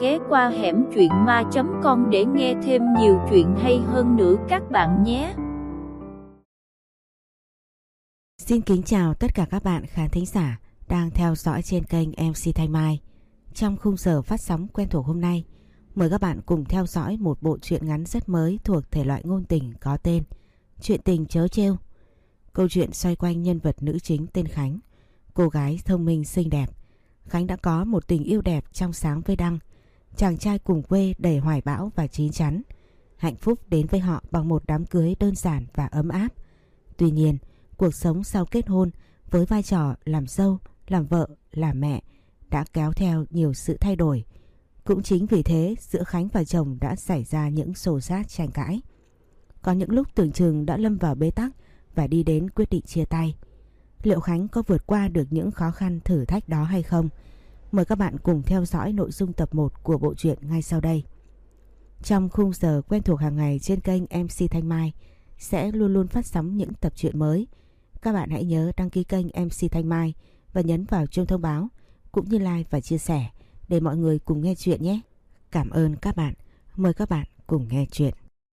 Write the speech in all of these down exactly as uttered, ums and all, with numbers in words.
ghé qua hẻm truyện ma chấm com để nghe thêm nhiều chuyện hay hơn nữa các bạn nhé. Xin kính chào tất cả các bạn khán thính giả đang theo dõi trên kênh em xê Thanh Mai. Trong khung giờ phát sóng quen thuộc hôm nay, mời các bạn cùng theo dõi một bộ truyện ngắn rất mới thuộc thể loại ngôn tình có tên Chuyện tình trớ trêu. Câu chuyện xoay quanh nhân vật nữ chính tên Khánh, cô gái thông minh xinh đẹp. Khánh đã có một tình yêu đẹp trong sáng với Đăng, chàng trai cùng quê đầy hoài bão và chín chắn. Hạnh phúc đến với họ bằng một đám cưới đơn giản và ấm áp. Tuy nhiên, cuộc sống sau kết hôn với vai trò làm dâu, làm vợ, làm mẹ đã kéo theo nhiều sự thay đổi. Cũng chính vì thế giữa Khánh và chồng đã xảy ra những xô xát tranh cãi. Có những lúc tưởng chừng đã lâm vào bế tắc và đi đến quyết định chia tay. Liệu Khánh có vượt qua được những khó khăn thử thách đó hay không? Mời các bạn cùng theo dõi nội dung tập một của bộ truyện ngay sau đây. Trong khung giờ quen thuộc hàng ngày trên kênh em xê Thanh Mai sẽ luôn luôn phát sóng những tập truyện mới. Các bạn hãy nhớ đăng ký kênh em xê Thanh Mai và nhấn vào chuông thông báo cũng như like và chia sẻ để mọi người cùng nghe chuyện nhé. Cảm ơn các bạn. Mời các bạn cùng nghe chuyện.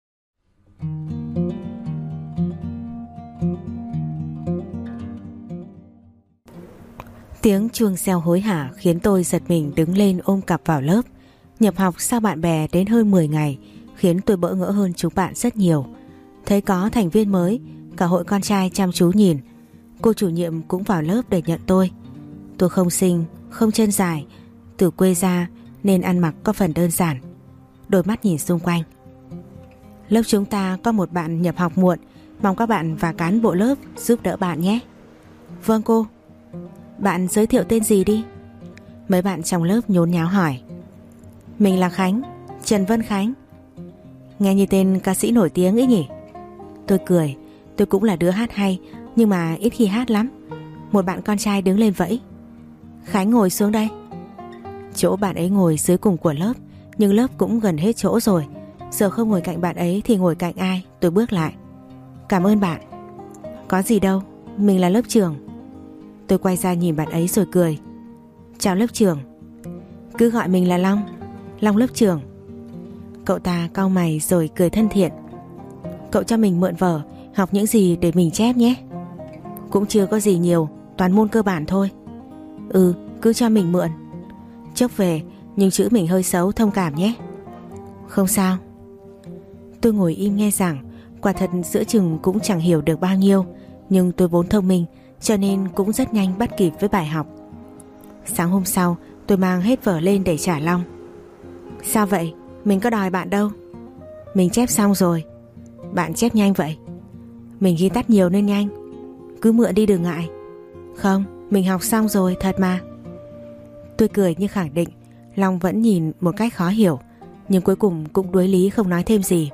Tiếng chuông reo hối hả khiến tôi giật mình đứng lên ôm cặp vào lớp. Nhập học sau bạn bè đến hơn mười ngày khiến tôi bỡ ngỡ hơn chúng bạn rất nhiều. Thấy có thành viên mới, cả hội con trai chăm chú nhìn. Cô chủ nhiệm cũng vào lớp để nhận tôi. Tôi không xinh, không chân dài, từ quê ra nên ăn mặc có phần đơn giản. Đôi mắt nhìn xung quanh. Lớp chúng ta có một bạn nhập học muộn, mong các bạn và cán bộ lớp giúp đỡ bạn nhé. Vâng cô. Bạn giới thiệu tên gì đi? Mấy bạn trong lớp nhốn nháo hỏi. Mình là Khánh, Trần Vân Khánh. Nghe như tên ca sĩ nổi tiếng ấy nhỉ? Tôi cười, tôi cũng là đứa hát hay nhưng mà ít khi hát lắm. Một bạn con trai đứng lên vẫy. Khánh ngồi xuống đây. Chỗ bạn ấy ngồi dưới cùng của lớp, nhưng lớp cũng gần hết chỗ rồi. Giờ không ngồi cạnh bạn ấy thì ngồi cạnh ai? Tôi bước lại. Cảm ơn bạn. Có gì đâu, mình là lớp trưởng. Tôi quay ra nhìn bạn ấy rồi cười. Chào lớp trưởng. Cứ gọi mình là Long, Long lớp trưởng. Cậu ta cau mày rồi cười thân thiện. Cậu cho mình mượn vở, học những gì để mình chép nhé. Cũng chưa có gì nhiều, toàn môn cơ bản thôi. Ừ, cứ cho mình mượn. Chốc về, nhưng chữ mình hơi xấu, thông cảm nhé. Không sao. Tôi ngồi im nghe giảng. Quả thật giữa chừng cũng chẳng hiểu được bao nhiêu, nhưng tôi vốn thông minh cho nên cũng rất nhanh bắt kịp với bài học. Sáng hôm sau tôi mang hết vở lên để trả Long. Sao vậy? Mình có đòi bạn đâu. Mình chép xong rồi. Bạn chép nhanh vậy. Mình ghi tắt nhiều nên nhanh. Cứ mượn đi đừng ngại. Không, mình học xong rồi thật mà. Tôi cười như khẳng định. Long vẫn nhìn một cách khó hiểu, nhưng cuối cùng cũng đuối lý không nói thêm gì.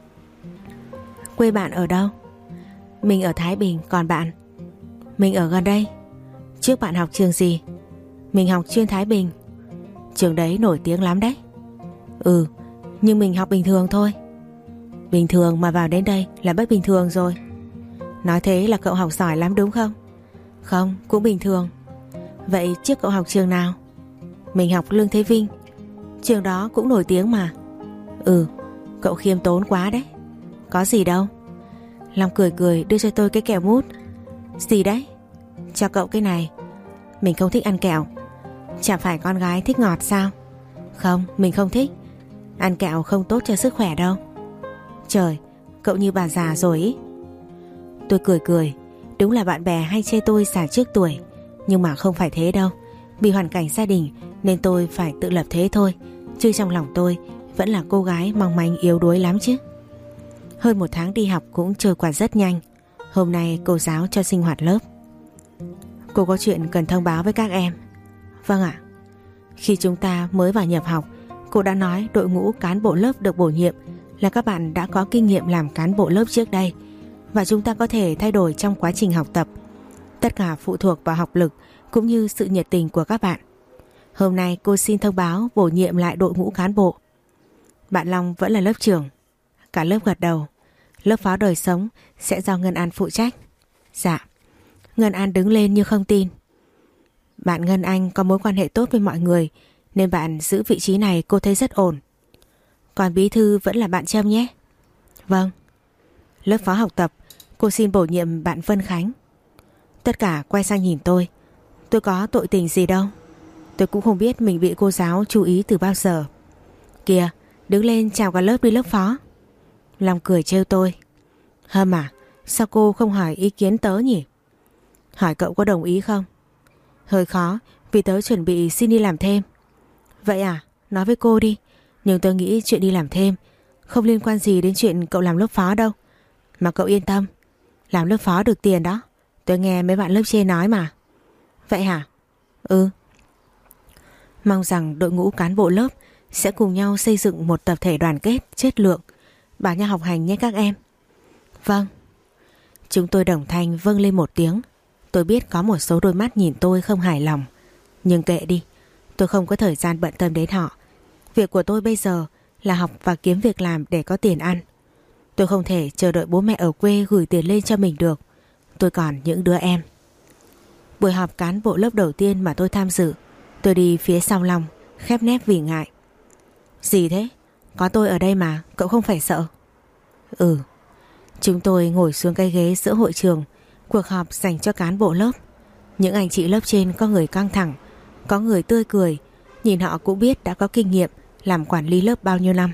Quê bạn ở đâu? Mình ở Thái Bình, còn bạn? Mình ở gần đây. Trước bạn học trường gì? Mình học chuyên Thái Bình. Trường đấy nổi tiếng lắm đấy. Ừ, nhưng mình học bình thường thôi. Bình thường mà vào đến đây là bất bình thường rồi. Nói thế là cậu học giỏi lắm đúng không? Không, cũng bình thường. Vậy trước cậu học trường nào? Mình học Lương Thế Vinh. Trường đó cũng nổi tiếng mà. Ừ, cậu khiêm tốn quá đấy. Có gì đâu. Long cười cười đưa cho tôi cái kẹo mút. Gì đấy? Cho cậu cái này. Mình không thích ăn kẹo. Chả phải con gái thích ngọt sao? Không, mình không thích. Ăn kẹo không tốt cho sức khỏe đâu. Trời, cậu như bà già rồi ý. Tôi cười cười. Đúng là bạn bè hay chê tôi già trước tuổi, nhưng mà không phải thế đâu. Vì hoàn cảnh gia đình nên tôi phải tự lập thế thôi, chứ trong lòng tôi vẫn là cô gái mong manh yếu đuối lắm chứ. Hơn một tháng đi học cũng trôi qua rất nhanh. Hôm nay cô giáo cho sinh hoạt lớp. Cô có chuyện cần thông báo với các em. Vâng ạ. Khi chúng ta mới vào nhập học, cô đã nói đội ngũ cán bộ lớp được bổ nhiệm là các bạn đã có kinh nghiệm làm cán bộ lớp trước đây, và chúng ta có thể thay đổi trong quá trình học tập. Tất cả phụ thuộc vào học lực cũng như sự nhiệt tình của các bạn. Hôm nay cô xin thông báo bổ nhiệm lại đội ngũ cán bộ. Bạn Long vẫn là lớp trưởng. Cả lớp gật đầu. Lớp phó đời sống sẽ do Ngân An phụ trách. Dạ. Ngân An đứng lên như không tin. Bạn Ngân Anh có mối quan hệ tốt với mọi người nên bạn giữ vị trí này cô thấy rất ổn. Còn bí thư vẫn là bạn Trâm nhé. Vâng. Lớp phó học tập, cô xin bổ nhiệm bạn Vân Khánh. Tất cả quay sang nhìn tôi. Tôi có tội tình gì đâu. Tôi cũng không biết mình bị cô giáo chú ý từ bao giờ. Kìa, đứng lên chào cả lớp đi lớp phó. Long cười trêu tôi. Hâm à, sao cô không hỏi ý kiến tớ nhỉ? Hỏi cậu có đồng ý không? Hơi khó, vì tớ chuẩn bị xin đi làm thêm. Vậy à, nói với cô đi. Nhưng tớ nghĩ chuyện đi làm thêm không liên quan gì đến chuyện cậu làm lớp phó đâu. Mà cậu yên tâm, làm lớp phó được tiền đó. Tôi nghe mấy bạn lớp trên nói mà. Vậy hả? Ừ. Mong rằng đội ngũ cán bộ lớp sẽ cùng nhau xây dựng một tập thể đoàn kết, chất lượng. Bảo nhau học hành nhé các em. Vâng. Chúng tôi đồng thanh vâng lên một tiếng. Tôi biết có một số đôi mắt nhìn tôi không hài lòng. Nhưng kệ đi, tôi không có thời gian bận tâm đến họ. Việc của tôi bây giờ là học và kiếm việc làm để có tiền ăn. Tôi không thể chờ đợi bố mẹ ở quê gửi tiền lên cho mình được. Tôi còn những đứa em. Buổi họp cán bộ lớp đầu tiên mà tôi tham dự, tôi đi phía sau Long, khép nép vì ngại. Gì thế? Có tôi ở đây mà, cậu không phải sợ. Ừ. Chúng tôi ngồi xuống cái ghế giữa hội trường, cuộc họp dành cho cán bộ lớp. Những anh chị lớp trên có người căng thẳng, có người tươi cười. Nhìn họ cũng biết đã có kinh nghiệm làm quản lý lớp bao nhiêu năm.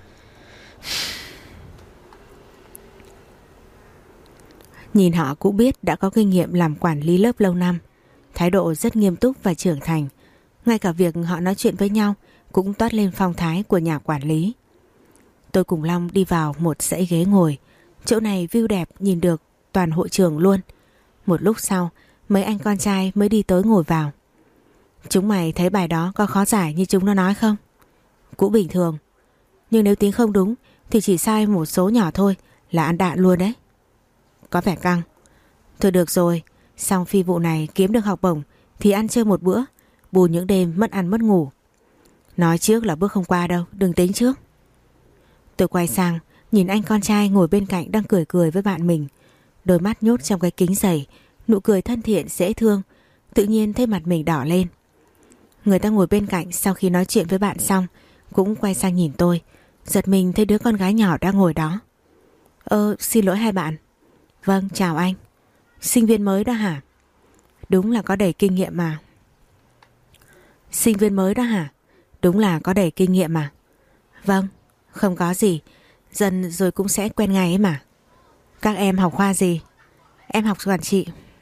Nhìn họ cũng biết đã có kinh nghiệm làm quản lý lớp lâu năm. Thái độ rất nghiêm túc và trưởng thành. Ngay cả việc họ nói chuyện với nhau cũng toát lên phong thái của nhà quản lý. Tôi cùng Long đi vào một dãy ghế ngồi. Chỗ này view đẹp, nhìn được toàn hội trường luôn. Một lúc sau, mấy anh con trai mới đi tới ngồi vào. Chúng mày thấy bài đó có khó giải như chúng nó nói không? Cũng bình thường. Nhưng nếu tính không đúng thì chỉ sai một số nhỏ thôi là ăn đạn luôn đấy. Có vẻ căng. Thôi được rồi, xong phi vụ này kiếm được học bổng thì ăn chơi một bữa, bù những đêm mất ăn mất ngủ. Nói trước là bước không qua đâu, đừng tính trước. Tôi quay sang nhìn anh con trai ngồi bên cạnh đang cười cười với bạn mình. Đôi mắt nhốt trong cái kính dày, nụ cười thân thiện dễ thương. Tự nhiên thấy mặt mình đỏ lên. Người ta ngồi bên cạnh sau khi nói chuyện với bạn xong cũng quay sang nhìn tôi. Giật mình thấy đứa con gái nhỏ đang ngồi đó. Ơ, xin lỗi hai bạn. Vâng, chào anh. Sinh viên mới đó hả? Đúng là có đầy kinh nghiệm mà. Sinh viên mới đó hả? Đúng là có đầy kinh nghiệm mà. Vâng, không có gì. Dần rồi cũng sẽ quen ngay ấy mà. Các em học khoa gì? Em học quản trị.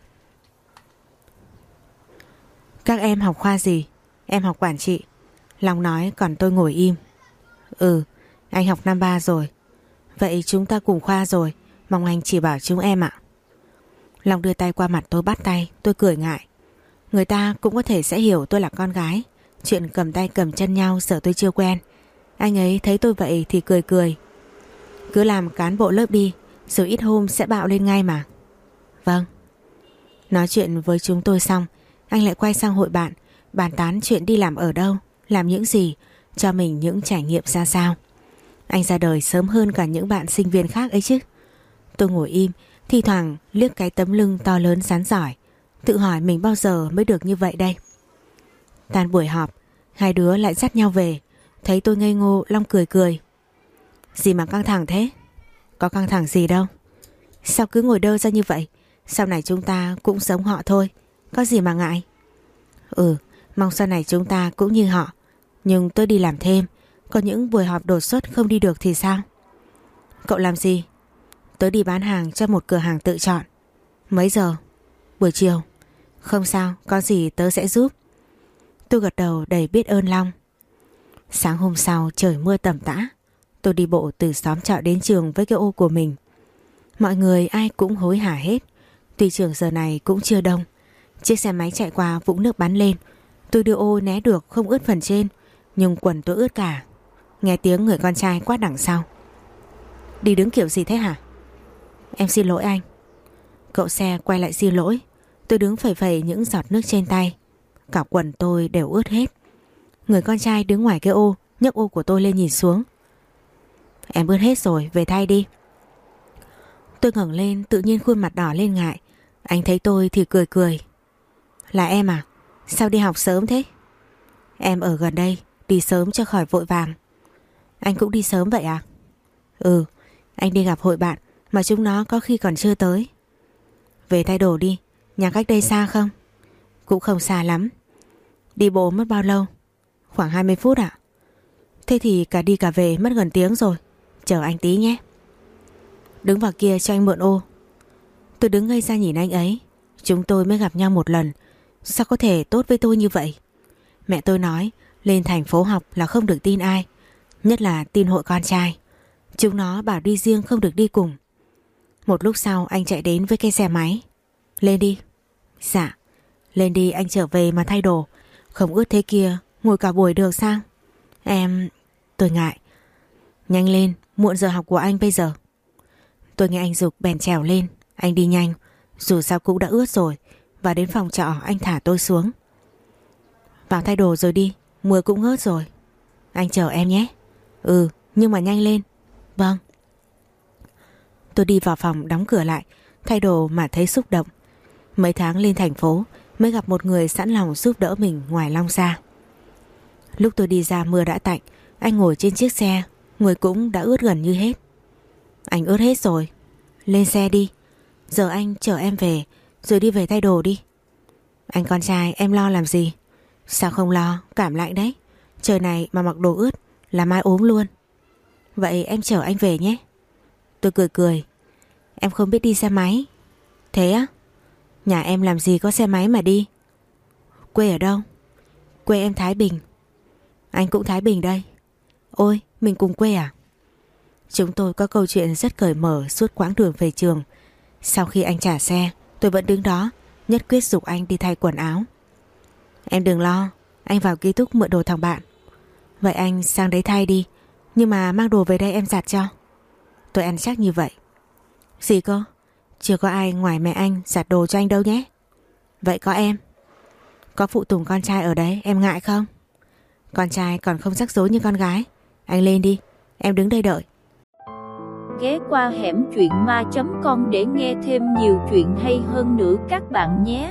Các em học khoa gì? Em học quản trị. Long nói còn tôi ngồi im. Ừ, anh học năm ba rồi. Vậy chúng ta cùng khoa rồi. Mong anh chỉ bảo chúng em ạ. Long đưa tay qua mặt tôi bắt tay. Tôi cười ngại. Người ta cũng có thể sẽ hiểu tôi là con gái. Chuyện cầm tay cầm chân nhau sợ tôi chưa quen. Anh ấy thấy tôi vậy thì cười cười. Cứ làm cán bộ lớp đi, rồi ít hôm sẽ bạo lên ngay mà. Vâng. Nói chuyện với chúng tôi xong, anh lại quay sang hội bạn, bàn tán chuyện đi làm ở đâu, làm những gì, cho mình những trải nghiệm ra sao. Anh ra đời sớm hơn cả những bạn sinh viên khác ấy chứ. Tôi ngồi im, thi thoảng liếc cái tấm lưng to lớn rắn giỏi, tự hỏi mình bao giờ mới được như vậy đây. Tan buổi họp, hai đứa lại dắt nhau về. Thấy tôi ngây ngô, Long cười cười. Gì mà căng thẳng thế? Có căng thẳng gì đâu. Sao cứ ngồi đơ ra như vậy? Sau này chúng ta cũng giống họ thôi, có gì mà ngại. Ừ, mong sau này chúng ta cũng như họ. Nhưng tôi đi làm thêm, có những buổi họp đột xuất không đi được thì sao? Cậu làm gì? Tớ đi bán hàng cho một cửa hàng tự chọn. Mấy giờ? Buổi chiều. Không sao, có gì tớ sẽ giúp. Tôi gật đầu đầy biết ơn Long. Sáng hôm sau trời mưa tầm tã. Tôi đi bộ từ xóm trọ đến trường với cái ô của mình. Mọi người ai cũng hối hả hết. Tuy trường giờ này cũng chưa đông. Chiếc xe máy chạy qua vũng nước bắn lên. Tôi đưa ô né được không ướt phần trên, nhưng quần tôi ướt cả. Nghe tiếng người con trai quát đằng sau. Đi đứng kiểu gì thế hả? Em xin lỗi anh. Cậu xe quay lại xin lỗi. Tôi đứng phẩy phẩy những giọt nước trên tay. Cả quần tôi đều ướt hết. Người con trai đứng ngoài cái ô nhấc ô của tôi lên nhìn xuống. Em ướt hết rồi, về thay đi. Tôi ngẩng lên tự nhiên khuôn mặt đỏ lên ngại. Anh thấy tôi thì cười cười. Là em à? Sao đi học sớm thế? Em ở gần đây, đi sớm cho khỏi vội vàng. Anh cũng đi sớm vậy à? Ừ, anh đi gặp hội bạn mà chúng nó có khi còn chưa tới. Về thay đồ đi, nhà cách đây xa không? Cũng không xa lắm. Đi bộ mất bao lâu? Khoảng hai mươi phút ạ. Thế thì cả đi cả về mất gần tiếng rồi. Chờ anh tí nhé. Đứng vào kia cho anh mượn ô. Tôi đứng ngây ra nhìn anh ấy. Chúng tôi mới gặp nhau một lần, sao có thể tốt với tôi như vậy? Mẹ tôi nói lên thành phố học là không được tin ai, nhất là tin hội con trai. Chúng nó bảo đi riêng không được đi cùng. Một lúc sau anh chạy đến với cái xe máy. Lên đi. Dạ. Lên đi, anh trở về mà thay đồ. Không ướt thế kia, ngồi cả buổi được sao? Em... Tôi ngại. Nhanh lên, muộn giờ học của anh bây giờ. Tôi nghe anh giục bèn trèo lên. Anh đi nhanh, dù sao cũng đã ướt rồi. Và đến phòng trọ anh thả tôi xuống. Vào thay đồ rồi đi, mưa cũng ngớt rồi. Anh chờ em nhé. Ừ, nhưng mà nhanh lên. Vâng. Tôi đi vào phòng đóng cửa lại, thay đồ mà thấy xúc động. Mấy tháng lên thành phố mới gặp một người sẵn lòng giúp đỡ mình ngoài Long ra. Lúc tôi đi ra mưa đã tạnh, anh ngồi trên chiếc xe, người cũng đã ướt gần như hết. Anh ướt hết rồi. Lên xe đi. Giờ anh chở em về, rồi đi về thay đồ đi. Anh con trai, em lo làm gì? Sao không lo, cảm lạnh đấy. Trời này mà mặc đồ ướt là mai ốm luôn. Vậy em chở anh về nhé. Tôi cười cười. Em không biết đi xe máy. Thế á? Nhà em làm gì có xe máy mà đi. Quê ở đâu? Quê em Thái Bình. Anh cũng Thái Bình đây. Ôi, mình cùng quê à? Chúng tôi có câu chuyện rất cởi mở suốt quãng đường về trường. Sau khi anh trả xe, tôi vẫn đứng đó, nhất quyết giục anh đi thay quần áo. Em đừng lo, anh vào ký túc mượn đồ thằng bạn. Vậy anh sang đấy thay đi, nhưng mà mang đồ về đây em giặt cho. Tôi ăn chắc như vậy. Gì cơ? Chưa có ai ngoài mẹ anh giặt đồ cho anh đâu nhé. Vậy có em. Có phụ tùng con trai ở đấy, em ngại không? Con trai còn không rắc rối như con gái. Anh lên đi, em đứng đây đợi. Ghé qua hẻm truyện ma chấm com để nghe thêm nhiều chuyện hay hơn nữa các bạn nhé.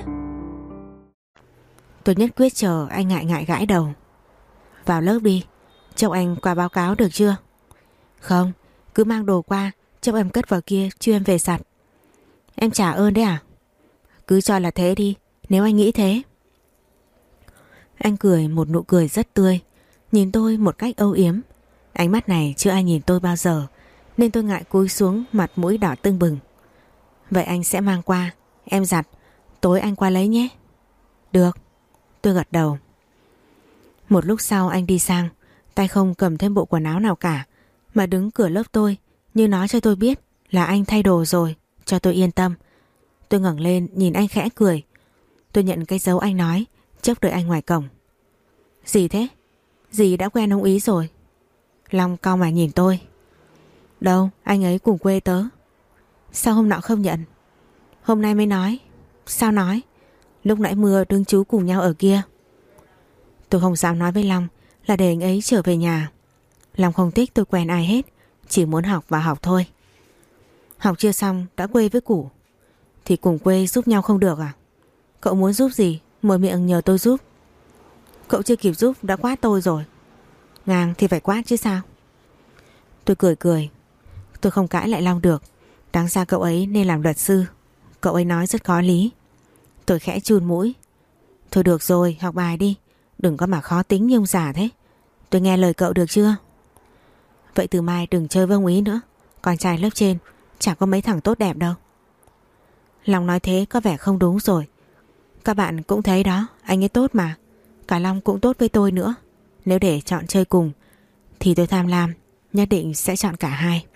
Tôi nhất quyết chờ, anh ngại ngại gãi đầu. Vào lớp đi, cho anh qua báo cáo được chưa? Không, cứ mang đồ qua, cho em cất vào kia, chưa em về giặt. Em trả ơn đấy à? Cứ cho là thế đi, nếu anh nghĩ thế. Anh cười một nụ cười rất tươi, nhìn tôi một cách âu yếm. Ánh mắt này chưa ai nhìn tôi bao giờ, nên tôi ngại cúi xuống, mặt mũi đỏ tưng bừng. Vậy anh sẽ mang qua, em giặt, tối anh qua lấy nhé. Được, tôi gật đầu. Một lúc sau anh đi sang, tay không cầm thêm bộ quần áo nào cả, mà đứng cửa lớp tôi, như nói cho tôi biết là anh thay đồ rồi, cho tôi yên tâm. Tôi ngẩng lên nhìn anh khẽ cười. Tôi nhận cái dấu anh nói, chốc đợi anh ngoài cổng. Gì thế? Dì đã quen ông ý rồi. Long cau mày nhìn tôi. Đâu, anh ấy cùng quê tớ. Sao hôm nọ không nhận? Hôm nay mới nói. Sao nói? Lúc nãy mưa đứng chú cùng nhau ở kia. Tôi không dám nói với Long là để anh ấy trở về nhà. Long không thích tôi quen ai hết, chỉ muốn học và học thôi. Học chưa xong đã quê với củ. Thì cùng quê giúp nhau không được à? Cậu muốn giúp gì, mở miệng nhờ tôi giúp. Cậu chưa kịp giúp đã quát tôi rồi. Ngang thì phải quát chứ sao. Tôi cười cười. Tôi không cãi lại Long được. Đáng ra cậu ấy nên làm luật sư. Cậu ấy nói rất có lý. Tôi khẽ chun mũi. Thôi được rồi, học bài đi. Đừng có mà khó tính như ông già thế. Tôi nghe lời cậu được chưa? Vậy từ mai đừng chơi với ông ý nữa. Con trai lớp trên chẳng có mấy thằng tốt đẹp đâu. Long nói thế có vẻ không đúng rồi. Các bạn cũng thấy đó, anh ấy tốt mà. Cả Long cũng tốt với tôi nữa. Nếu để chọn chơi cùng thì tôi tham lam, nhất định sẽ chọn cả hai.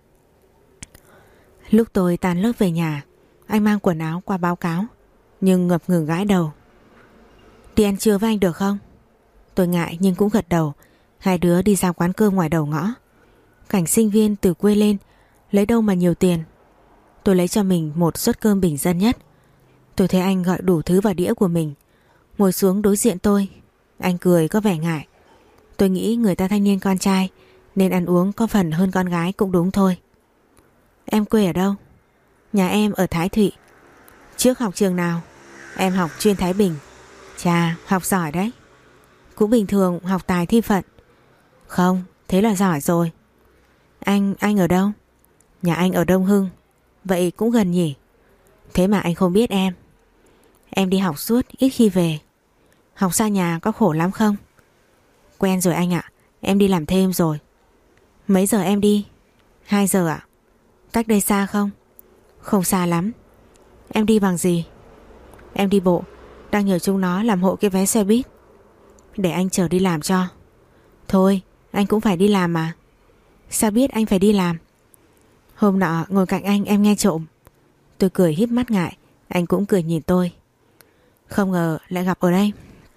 Lúc tôi tan lớp về nhà, anh mang quần áo qua báo cáo, nhưng ngập ngừng gãi đầu. Đi ăn trưa với anh được không? Tôi ngại nhưng cũng gật đầu. Hai đứa đi ra quán cơm ngoài đầu ngõ. Cảnh sinh viên từ quê lên, lấy đâu mà nhiều tiền. Tôi lấy cho mình một suất cơm bình dân nhất. Tôi thấy anh gọi đủ thứ vào đĩa của mình, ngồi xuống đối diện tôi. Anh cười có vẻ ngại. Tôi nghĩ người ta thanh niên con trai nên ăn uống có phần hơn con gái cũng đúng thôi. Em quê ở đâu? Nhà em ở Thái Thụy. Trước học trường nào? Em học chuyên Thái Bình. Chà, học giỏi đấy. Cũng bình thường, học tài thi phận. Không, thế là giỏi rồi. Anh, anh ở đâu? Nhà anh ở Đông Hưng. Vậy cũng gần nhỉ? Thế mà anh không biết em. Em đi học suốt, ít khi về. Học xa nhà có khổ lắm không? Quen rồi anh ạ, em đi làm thêm rồi. Mấy giờ em đi? Hai giờ ạ. Cách đây xa không? Không xa lắm. Em đi bằng gì? Em đi bộ, đang nhờ chúng nó làm hộ cái vé xe buýt. Để anh chở đi làm cho. Thôi, anh cũng phải đi làm mà. Sao biết anh phải đi làm? Hôm nọ ngồi cạnh anh em nghe trộm. Tôi cười híp mắt ngại, anh cũng cười nhìn tôi. Không ngờ lại gặp ở đây.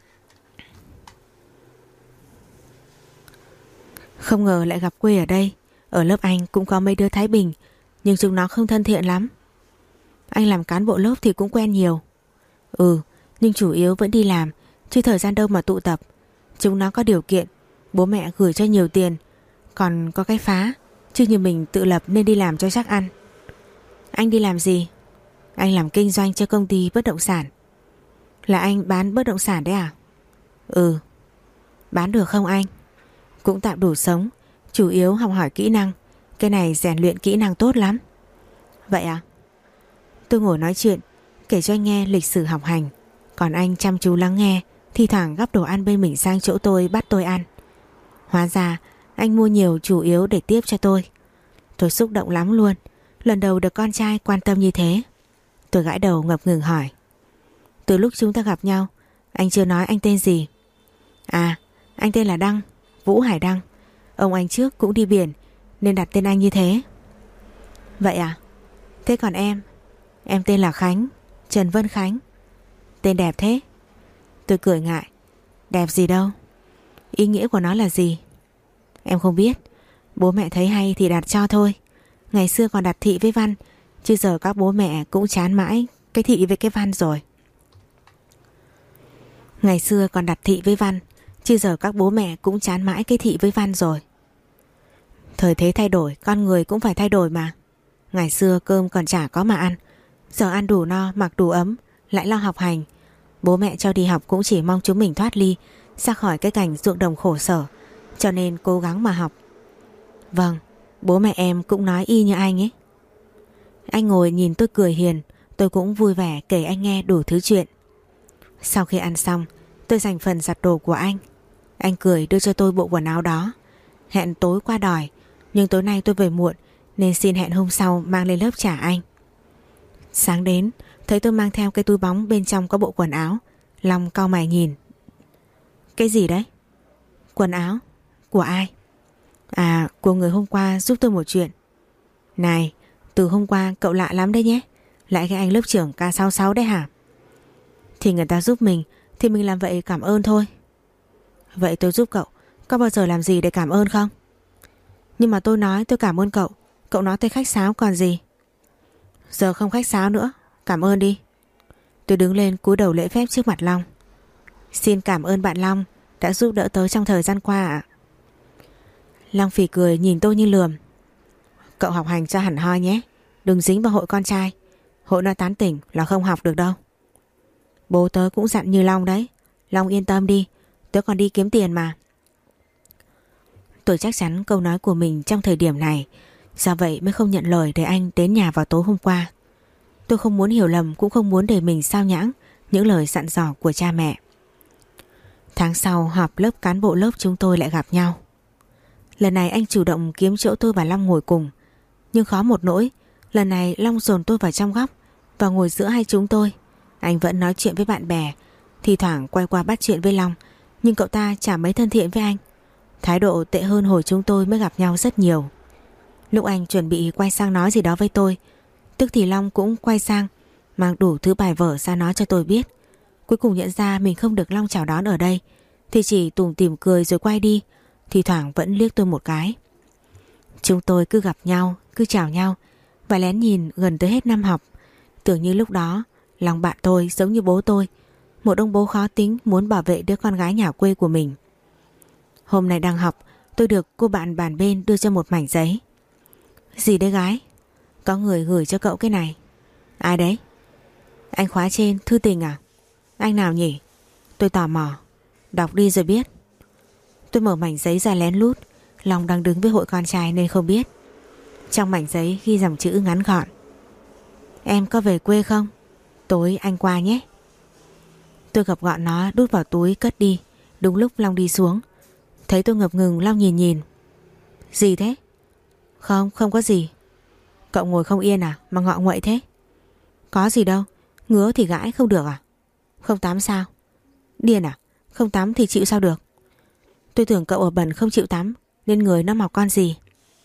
Không ngờ lại gặp quê ở đây. Ở lớp anh cũng có mấy đứa Thái Bình, nhưng chúng nó không thân thiện lắm. Anh làm cán bộ lớp thì cũng quen nhiều. Ừ, nhưng chủ yếu vẫn đi làm, chứ thời gian đâu mà tụ tập. Chúng nó có điều kiện, bố mẹ gửi cho nhiều tiền, còn có cái phá, chứ như mình tự lập nên đi làm cho chắc ăn. Anh đi làm gì? Anh làm kinh doanh cho công ty bất động sản. Là anh bán bất động sản đấy à? Ừ. Bán được không anh? Cũng tạm đủ sống, chủ yếu học hỏi kỹ năng. Cái này rèn luyện kỹ năng tốt lắm. Vậy à? Tôi ngồi nói chuyện, kể cho anh nghe lịch sử học hành, còn anh chăm chú lắng nghe, thi thoảng gắp đồ ăn bên mình sang chỗ tôi bắt tôi ăn. Hóa ra anh mua nhiều chủ yếu để tiếp cho tôi. Tôi xúc động lắm luôn, lần đầu được con trai quan tâm như thế. Tôi gãi đầu ngập ngừng hỏi. Từ lúc chúng ta gặp nhau, anh chưa nói anh tên gì? À, anh tên là Đăng, Vũ Hải Đăng. Ông anh trước cũng đi biển nên đặt tên anh như thế. Vậy à? Thế còn em? Em tên là Khánh, Trần Vân Khánh. Tên đẹp thế. Tôi cười ngại. Đẹp gì đâu. Ý nghĩa của nó là gì? Em không biết. Bố mẹ thấy hay thì đặt cho thôi. Ngày xưa còn đặt Thị với Văn, chứ giờ các bố mẹ cũng chán mãi cái Thị với cái Văn rồi. Ngày xưa còn đặt Thị với Văn, chứ giờ các bố mẹ cũng chán mãi cái Thị với Văn rồi. Thời thế thay đổi, con người cũng phải thay đổi mà. Ngày xưa cơm còn chả có mà ăn, giờ ăn đủ no, mặc đủ ấm, lại lo học hành. Bố mẹ cho đi học cũng chỉ mong chúng mình thoát ly ra khỏi cái cảnh ruộng đồng khổ sở, cho nên cố gắng mà học. Vâng, bố mẹ em cũng nói y như anh ấy. Anh ngồi nhìn tôi cười hiền, tôi cũng vui vẻ kể anh nghe đủ thứ chuyện. Sau khi ăn xong, tôi dành phần giặt đồ của anh. Anh cười đưa cho tôi bộ quần áo đó. Hẹn tối qua đòi, nhưng tối nay tôi về muộn nên xin hẹn hôm sau mang lên lớp trả anh. Sáng đến, thấy tôi mang theo cái túi bóng bên trong có bộ quần áo. Long cau mày nhìn. Cái gì đấy? Quần áo? Của ai? À, của người hôm qua giúp tôi một chuyện. Này, từ hôm qua cậu lạ lắm đấy nhé. Lại cái anh lớp trưởng K sáu sáu đấy hả? Thì người ta giúp mình thì mình làm vậy cảm ơn thôi. Vậy tôi giúp cậu, có bao giờ làm gì để cảm ơn không? Nhưng mà tôi nói tôi cảm ơn cậu, cậu nói tôi khách sáo còn gì. Giờ không khách sáo nữa, cảm ơn đi. Tôi đứng lên cúi đầu lễ phép trước mặt Long. Xin cảm ơn bạn Long đã giúp đỡ tớ trong thời gian qua ạ. Long phì cười nhìn tôi như lườm. Cậu học hành cho hẳn hoi nhé, đừng dính vào hội con trai. Hội nó tán tỉnh là không học được đâu. Bố tớ cũng dặn như Long đấy. Long yên tâm đi, tớ còn đi kiếm tiền mà. Tôi chắc chắn câu nói của mình trong thời điểm này, do vậy mới không nhận lời để anh đến nhà vào tối hôm qua. Tôi không muốn hiểu lầm, cũng không muốn để mình sao nhãng những lời dặn dò của cha mẹ. Tháng sau họp lớp cán bộ lớp chúng tôi lại gặp nhau. Lần này anh chủ động kiếm chỗ tôi và Long ngồi cùng. Nhưng khó một nỗi, lần này Long dồn tôi vào trong góc và ngồi giữa hai chúng tôi. Anh vẫn nói chuyện với bạn bè, thì thoảng quay qua bắt chuyện với Long, nhưng cậu ta chả mấy thân thiện với anh. Thái độ tệ hơn hồi chúng tôi mới gặp nhau rất nhiều. Lúc anh chuẩn bị quay sang nói gì đó với tôi, tức thì Long cũng quay sang mang đủ thứ bài vở ra nói cho tôi biết. Cuối cùng nhận ra mình không được Long chào đón ở đây, thì chỉ tủm tỉm cười rồi quay đi, thì thoảng vẫn liếc tôi một cái. Chúng tôi cứ gặp nhau, cứ chào nhau và lén nhìn gần tới hết năm học. Tưởng như lúc đó Long bạn tôi giống như bố tôi, một ông bố khó tính muốn bảo vệ đứa con gái nhà quê của mình. Hôm nay đang học, tôi được cô bạn bàn bên đưa cho một mảnh giấy. Gì đấy gái? Có người gửi cho cậu cái này. Ai đấy? Anh khóa trên thư tình à? Anh nào nhỉ? Tôi tò mò. Đọc đi rồi biết. Tôi mở mảnh giấy ra lén lút. Long đang đứng với hội con trai nên không biết. Trong mảnh giấy ghi dòng chữ ngắn gọn: Em có về quê không? Tối anh qua nhé. Tôi gập gọn nó đút vào túi cất đi. Đúng lúc Long đi xuống. Thấy tôi ngập ngừng, Long nhìn nhìn. Gì thế? Không, không có gì. Cậu ngồi không yên à mà ngọ nguậy thế? Có gì đâu, ngứa thì gãi không được à? Không tắm sao? Điên à? Không tắm thì chịu sao được? Tôi tưởng cậu ở bẩn không chịu tắm nên người nó mọc con gì.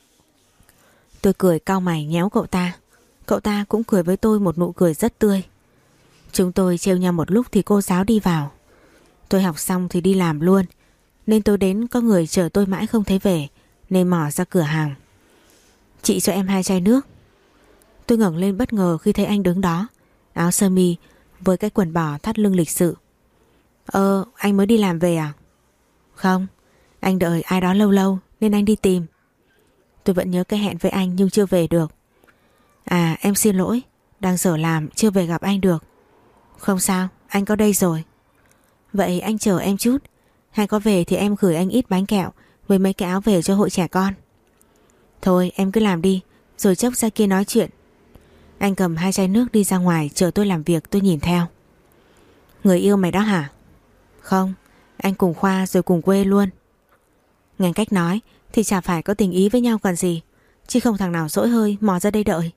Tôi cười cau mày nhéo cậu ta. Cậu ta cũng cười với tôi một nụ cười rất tươi. Chúng tôi trêu nhau một lúc thì cô giáo đi vào. Tôi học xong thì đi làm luôn, nên tôi đến có người chờ tôi mãi không thấy về, nên mò ra cửa hàng. Chị cho em hai chai nước. Tôi ngẩng lên bất ngờ khi thấy anh đứng đó, áo sơ mi với cái quần bò thắt lưng lịch sự. Ờ, anh mới đi làm về à? Không, anh đợi ai đó lâu lâu nên anh đi tìm. Tôi vẫn nhớ cái hẹn với anh nhưng chưa về được. À, em xin lỗi, đang dở làm chưa về gặp anh được. Không sao, anh có đây rồi. Vậy anh chờ em chút, hay có về thì em gửi anh ít bánh kẹo với mấy cái áo về cho hội trẻ con. Thôi em cứ làm đi, rồi chốc ra kia nói chuyện. Anh cầm hai chai nước đi ra ngoài chờ tôi làm việc. Tôi nhìn theo. Người yêu mày đó hả? Không, anh cùng khoa rồi cùng quê luôn. Ngành cách nói thì chả phải có tình ý với nhau còn gì, chứ không thằng nào dỗi hơi mò ra đây đợi.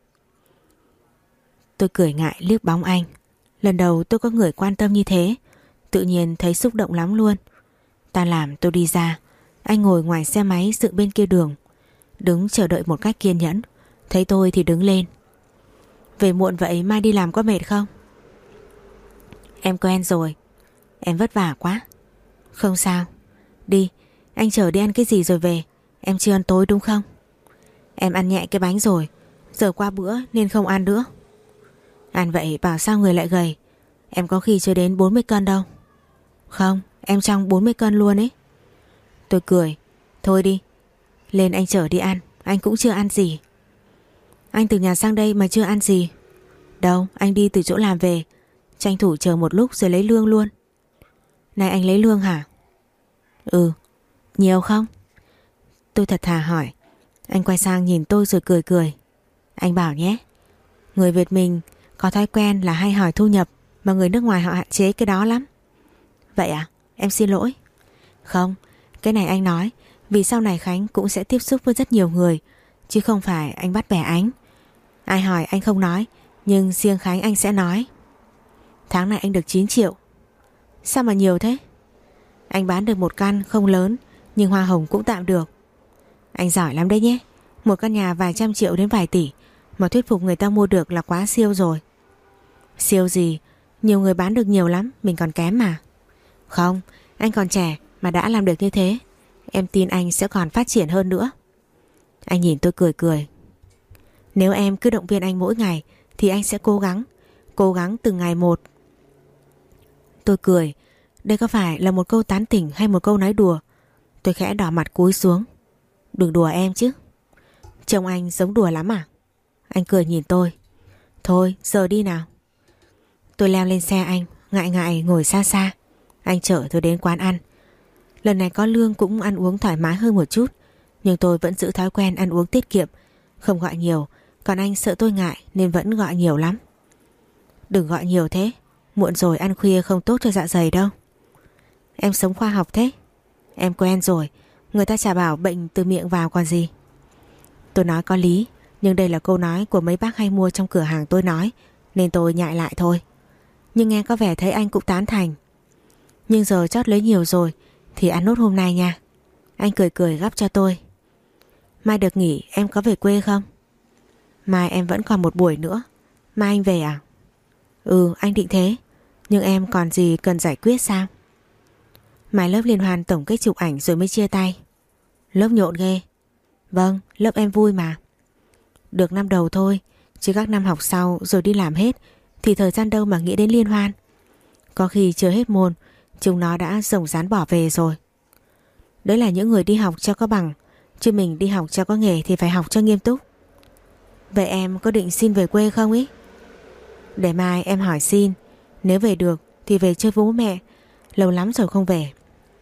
Tôi cười ngại liếc bóng anh. Lần đầu tôi có người quan tâm như thế, tự nhiên thấy xúc động lắm luôn. Tan làm tôi đi ra. Anh ngồi ngoài xe máy dựng bên kia đường, đứng chờ đợi một cách kiên nhẫn. Thấy tôi thì đứng lên. Về muộn vậy mai đi làm có mệt không? Em quen rồi. Em vất vả quá. Không sao. Đi, anh chở đi ăn cái gì rồi về. Em chưa ăn tối đúng không? Em ăn nhẹ cái bánh rồi, giờ qua bữa nên không ăn nữa. Ăn vậy bảo sao người lại gầy. Em có khi chưa đến bốn mươi cân đâu. Không, em trong bốn mươi cân luôn ấy. Tôi cười. Thôi đi, lên anh chở đi ăn. Anh cũng chưa ăn gì. Anh từ nhà sang đây mà chưa ăn gì? Đâu, anh đi từ chỗ làm về, tranh thủ chờ một lúc rồi lấy lương luôn. Này anh lấy lương hả? Ừ. Nhiều không? Tôi thật thà hỏi. Anh quay sang nhìn tôi rồi cười cười. Anh bảo nhé, người Việt mình có thói quen là hay hỏi thu nhập, mà người nước ngoài họ hạn chế cái đó lắm. Vậy à? Em xin lỗi. Không, cái này anh nói vì sau này Khánh cũng sẽ tiếp xúc với rất nhiều người, chứ không phải anh bắt bẻ anh. Ai hỏi anh không nói, nhưng riêng Khánh anh sẽ nói. Tháng này anh được chín triệu. Sao mà nhiều thế? Anh bán được một căn không lớn, nhưng hoa hồng cũng tạm được. Anh giỏi lắm đấy nhé. Một căn nhà vài trăm triệu đến vài tỷ mà thuyết phục người ta mua được là quá siêu rồi. Siêu gì? Nhiều người bán được nhiều lắm, mình còn kém mà. Không, anh còn trẻ mà đã làm được như thế. Em tin anh sẽ còn phát triển hơn nữa. Anh nhìn tôi cười cười. Nếu em cứ động viên anh mỗi ngày thì anh sẽ cố gắng, cố gắng từng ngày một. Tôi cười. Đây có phải là một câu tán tỉnh hay một câu nói đùa? Tôi khẽ đỏ mặt cúi xuống. Đừng đùa em chứ. Trông anh giống đùa lắm à? Anh cười nhìn tôi. Thôi giờ đi nào. Tôi leo lên xe anh, ngại ngại ngồi xa xa. Anh chở tôi đến quán ăn. Lần này có lương cũng ăn uống thoải mái hơn một chút, nhưng tôi vẫn giữ thói quen ăn uống tiết kiệm, không gọi nhiều. Còn anh sợ tôi ngại nên vẫn gọi nhiều lắm. Đừng gọi nhiều thế, muộn rồi ăn khuya không tốt cho dạ dày đâu. Em sống khoa học thế. Em quen rồi, người ta chả bảo bệnh từ miệng vào còn gì. Tôi nói có lý, nhưng đây là câu nói của mấy bác hay mua trong cửa hàng tôi nói, nên tôi nhại lại thôi. Nhưng nghe có vẻ thấy anh cũng tán thành. Nhưng giờ chót lấy nhiều rồi thì ăn nốt hôm nay nha. Anh cười cười gắp cho tôi. Mai được nghỉ em có về quê không? Mai em vẫn còn một buổi nữa. Mai anh về à? Ừ, anh định thế. Nhưng em còn gì cần giải quyết sao? Mai lớp liên hoan tổng kết chụp ảnh rồi mới chia tay. Lớp nhộn ghê. Vâng, lớp em vui mà. Được năm đầu thôi, chứ các năm học sau rồi đi làm hết thì thời gian đâu mà nghĩ đến liên hoan. Có khi chưa hết môn chúng nó đã rồng rán bỏ về rồi. Đấy là những người đi học cho có bằng, chứ mình đi học cho có nghề thì phải học cho nghiêm túc. Vậy em có định xin về quê không ý? Để mai em hỏi xin. Nếu về được thì về chơi với bố mẹ. Lâu lắm rồi không về.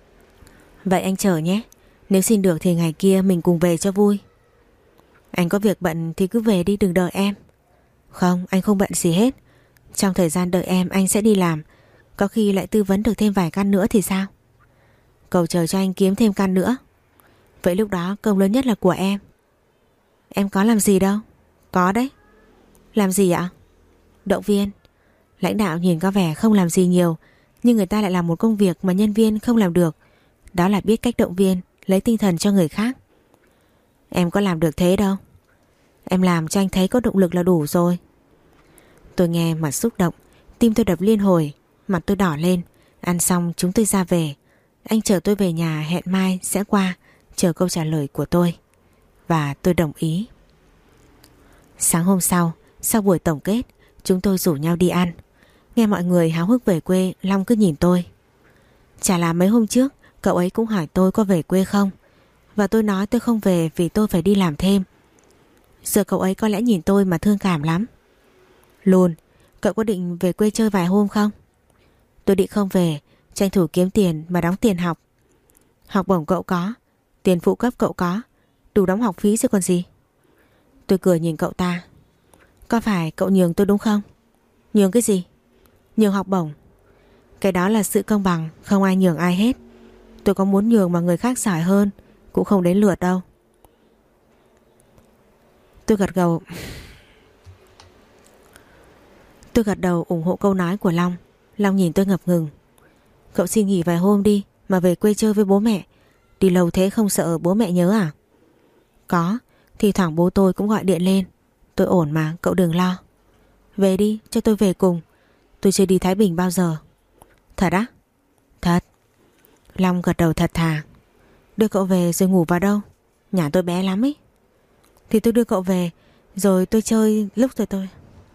Vậy anh chờ nhé. Nếu xin được thì ngày kia mình cùng về cho vui. Anh có việc bận thì cứ về đi, đừng đợi em. Không, anh không bận gì hết. Trong thời gian đợi em anh sẽ đi làm. Có khi lại tư vấn được thêm vài căn nữa thì sao? Cậu chờ cho anh kiếm thêm căn nữa. Vậy lúc đó công lớn nhất là của em. Em có làm gì đâu. Có đấy. Làm gì ạ? Động viên. Lãnh đạo nhìn có vẻ không làm gì nhiều, nhưng người ta lại làm một công việc mà nhân viên không làm được. Đó là biết cách động viên, lấy tinh thần cho người khác. Em có làm được thế đâu. Em làm cho anh thấy có động lực là đủ rồi. Tôi nghe mà xúc động, tim tôi đập liên hồi, mặt tôi đỏ lên. Ăn xong chúng tôi ra về. Anh chở tôi về nhà, hẹn mai sẽ qua, chờ câu trả lời của tôi. Và tôi đồng ý. Sáng hôm sau, sau buổi tổng kết, chúng tôi rủ nhau đi ăn. Nghe mọi người háo hức về quê, Long cứ nhìn tôi. Chả là mấy hôm trước cậu ấy cũng hỏi tôi có về quê không, và tôi nói tôi không về vì tôi phải đi làm thêm. Giờ cậu ấy có lẽ nhìn tôi mà thương cảm lắm. Lùn, cậu có định về quê chơi vài hôm không? Tôi định không về, tranh thủ kiếm tiền mà đóng tiền học. Học bổng cậu có, tiền phụ cấp cậu có, đủ đóng học phí rồi còn gì. Tôi cười nhìn cậu ta. Có phải cậu nhường tôi đúng không? Nhường cái gì? Nhường học bổng. Cái đó là sự công bằng, không ai nhường ai hết. Tôi có muốn nhường mà người khác giỏi hơn cũng không đến lượt đâu. Tôi gật đầu. Tôi gật đầu ủng hộ câu nói của Long. Long nhìn tôi ngập ngừng. Cậu xin nghỉ vài hôm đi mà về quê chơi với bố mẹ. Đi lâu thế không sợ bố mẹ nhớ à? Có, thì thoảng bố tôi cũng gọi điện lên. Tôi ổn mà, cậu đừng lo. Về đi, cho tôi về cùng. Tôi chưa đi Thái Bình bao giờ. Thật á? Thật. Long gật đầu thật thà. Đưa cậu về rồi ngủ vào đâu? Nhà tôi bé lắm ấy. Thì tôi đưa cậu về rồi tôi chơi lúc rồi tôi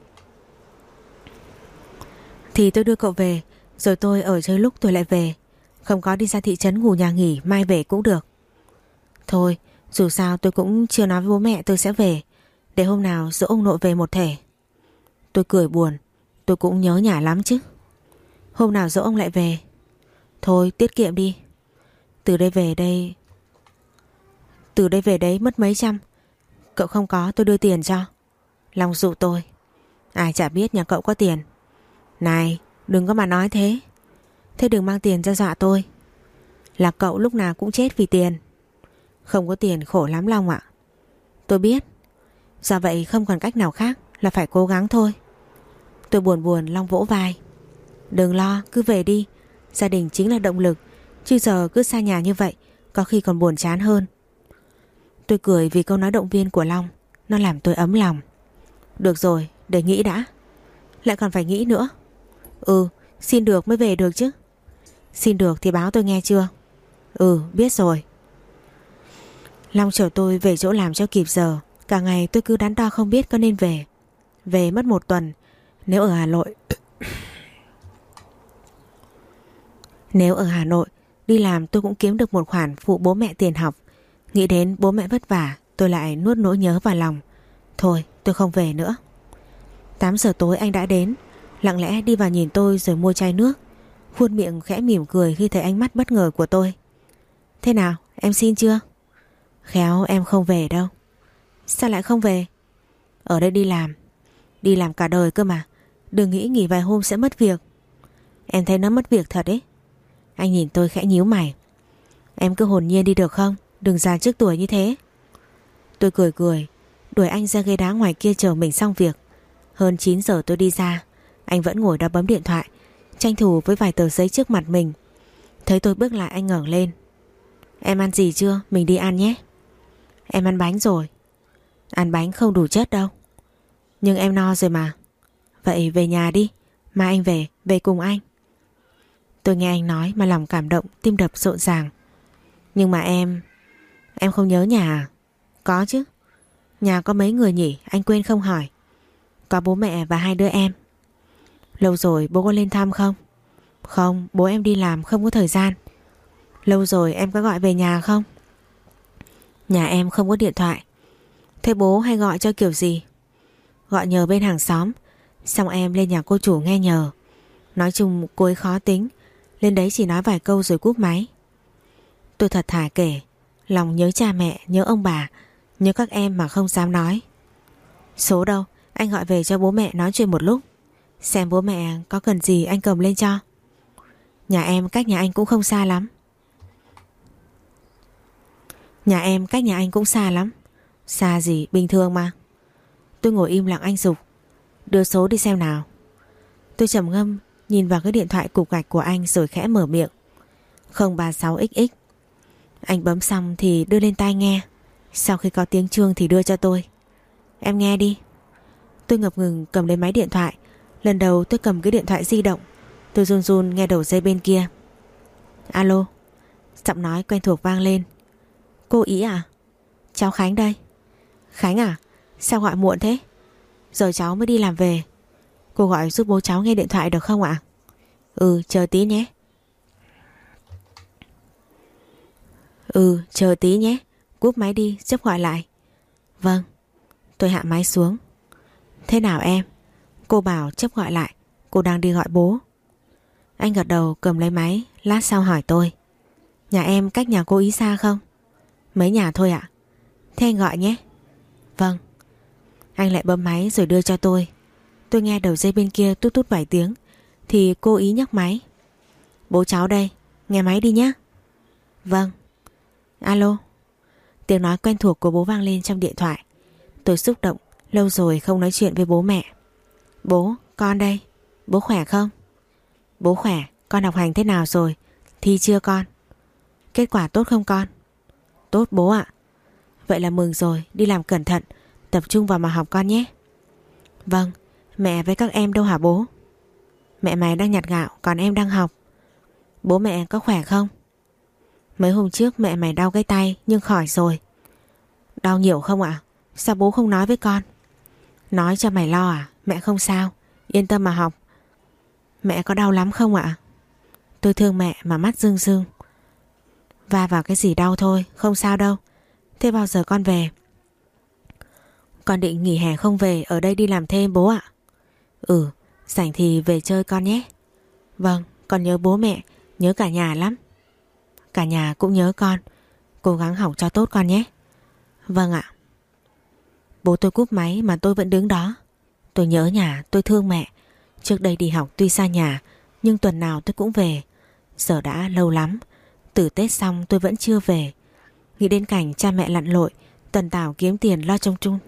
Thì tôi đưa cậu về rồi tôi ở chơi lúc tôi lại về. Không có đi ra thị trấn ngủ nhà nghỉ, mai về cũng được. Thôi, dù sao tôi cũng chưa nói với bố mẹ tôi sẽ về, để hôm nào dỗ ông nội về một thể. Tôi cười buồn. Tôi cũng nhớ nhà lắm chứ. Hôm nào dỗ ông lại về? Thôi tiết kiệm đi. Từ đây về đây Từ đây về đấy mất mấy trăm. Cậu không có tôi đưa tiền cho. Long dụ tôi. Ai chả biết nhà cậu có tiền. Này, đừng có mà nói thế. Thế đừng mang tiền ra dọa tôi. Là cậu lúc nào cũng chết vì tiền. Không có tiền khổ lắm Long ạ. Tôi biết. Do vậy không còn cách nào khác là phải cố gắng thôi. Tôi buồn buồn. Long vỗ vai. Đừng lo, cứ về đi. Gia đình chính là động lực. Chứ giờ cứ xa nhà như vậy có khi còn buồn chán hơn. Tôi cười vì câu nói động viên của Long. Nó làm tôi ấm lòng. Được rồi, để nghĩ đã. Lại còn phải nghĩ nữa? Ừ, xin được mới về được chứ. Xin được thì báo tôi nghe chưa? Ừ, biết rồi. Long chở tôi về chỗ làm cho kịp giờ. Cả ngày tôi cứ đắn đo không biết có nên về. Về mất một tuần. Nếu ở Hà Nội Nếu ở Hà Nội đi làm tôi cũng kiếm được một khoản phụ bố mẹ tiền học. Nghĩ đến bố mẹ vất vả, tôi lại nuốt nỗi nhớ vào lòng. Thôi tôi không về nữa. Tám giờ tối anh đã đến. Lặng lẽ đi vào nhìn tôi rồi mua chai nước. Khuôn miệng khẽ mỉm cười khi thấy ánh mắt bất ngờ của tôi. Thế nào, em xin chưa? Khéo em không về đâu. Sao lại không về? Ở đây đi làm. Đi làm cả đời cơ mà. Đừng nghĩ nghỉ vài hôm sẽ mất việc. Em thấy nó mất việc thật ấy. Anh nhìn tôi khẽ nhíu mày. Em cứ hồn nhiên đi được không? Đừng già trước tuổi như thế. Tôi cười cười, đuổi anh ra ghế đá ngoài kia chờ mình xong việc. Hơn chín giờ tôi đi ra. Anh vẫn ngồi đó bấm điện thoại, tranh thủ với vài tờ giấy trước mặt mình. Thấy tôi bước lại anh ngẩng lên. Em ăn gì chưa? Mình đi ăn nhé. Em ăn bánh rồi. Ăn bánh không đủ chất đâu. Nhưng em no rồi mà. Vậy về nhà đi. Mai anh về, về cùng anh. Tôi nghe anh nói mà lòng cảm động, tim đập rộn ràng. Nhưng mà em... Em không nhớ nhà à? Có chứ. Nhà có mấy người nhỉ? Anh quên không hỏi. Có bố mẹ và hai đứa em. Lâu rồi bố có lên thăm không? Không, bố em đi làm không có thời gian. Lâu rồi em có gọi về nhà không? Nhà em không có điện thoại. Thế bố hay gọi cho kiểu gì? Gọi nhờ bên hàng xóm. Xong em lên nhà cô chủ nghe nhờ. Nói chung cô ấy khó tính. Lên đấy chỉ nói vài câu rồi cúp máy. Tôi thật thà kể, lòng nhớ cha mẹ, nhớ ông bà, nhớ các em mà không dám nói. Số đâu, anh gọi về cho bố mẹ nói chuyện một lúc. Xem bố mẹ có cần gì anh cầm lên cho. Nhà em cách nhà anh cũng không xa lắm. Nhà em cách nhà anh cũng xa lắm. Xa gì, bình thường mà. Tôi ngồi im lặng, anh giục: đưa số đi xem nào. Tôi trầm ngâm nhìn vào cái điện thoại cục gạch của anh rồi khẽ mở miệng: không ba sáu x x. Anh bấm xong thì đưa lên tai nghe. Sau khi có tiếng chuông thì đưa cho tôi. Em nghe đi. Tôi ngập ngừng cầm lấy máy điện thoại. Lần đầu tôi cầm cái điện thoại di động. Tôi run run nghe đầu dây bên kia. Alo. Giọng nói quen thuộc vang lên. Cô Ý à? Cháu Khánh đây. Khánh à? Sao gọi muộn thế? Giờ cháu mới đi làm về. Cô gọi giúp bố cháu nghe điện thoại được không ạ? Ừ, chờ tí nhé. Ừ, chờ tí nhé. Cúp máy đi, giúp gọi lại. Vâng. Tôi hạ máy xuống. Thế nào em? Cô bảo chấp gọi lại. Cô đang đi gọi bố. Anh gật đầu cầm lấy máy. Lát sau hỏi tôi: nhà em cách nhà cô Ý xa không? Mấy nhà thôi ạ. Thế anh gọi nhé. Vâng. Anh lại bấm máy rồi đưa cho tôi. Tôi nghe đầu dây bên kia tút tút vài tiếng thì cô Ý nhấc máy. Bố cháu đây, nghe máy đi nhé. Vâng. Alo. Tiếng nói quen thuộc của bố vang lên trong điện thoại. Tôi xúc động, lâu rồi không nói chuyện với bố mẹ. Bố, con đây. Bố khỏe không? Bố khỏe. Con học hành thế nào rồi? Thi chưa con? Kết quả tốt không con? Tốt bố ạ. Vậy là mừng rồi, đi làm cẩn thận, tập trung vào mà học con nhé. Vâng. Mẹ với các em đâu hả bố? Mẹ mày đang nhặt gạo, còn em đang học. Bố mẹ có khỏe không? Mấy hôm trước mẹ mày đau cái tay nhưng khỏi rồi. Đau nhiều không ạ? Sao bố không nói với con? Nói cho mày lo à? Mẹ không sao, yên tâm mà học. Mẹ có đau lắm không ạ? Tôi thương mẹ mà mắt rưng rưng. Va vào cái gì đau thôi, không sao đâu. Thế bao giờ con về? Con định nghỉ hè không về, ở đây đi làm thêm bố ạ. Ừ, rảnh thì về chơi con nhé. Vâng, con nhớ bố mẹ, nhớ cả nhà lắm. Cả nhà cũng nhớ con. Cố gắng học cho tốt con nhé. Vâng ạ. Bố tôi cúp máy mà tôi vẫn đứng đó. Tôi nhớ nhà, tôi thương mẹ. Trước đây đi học tuy xa nhà, nhưng tuần nào tôi cũng về. Giờ đã lâu lắm. Từ Tết xong tôi vẫn chưa về. Nghĩ đến cảnh cha mẹ lặn lội, tuần tảo kiếm tiền lo trông chung.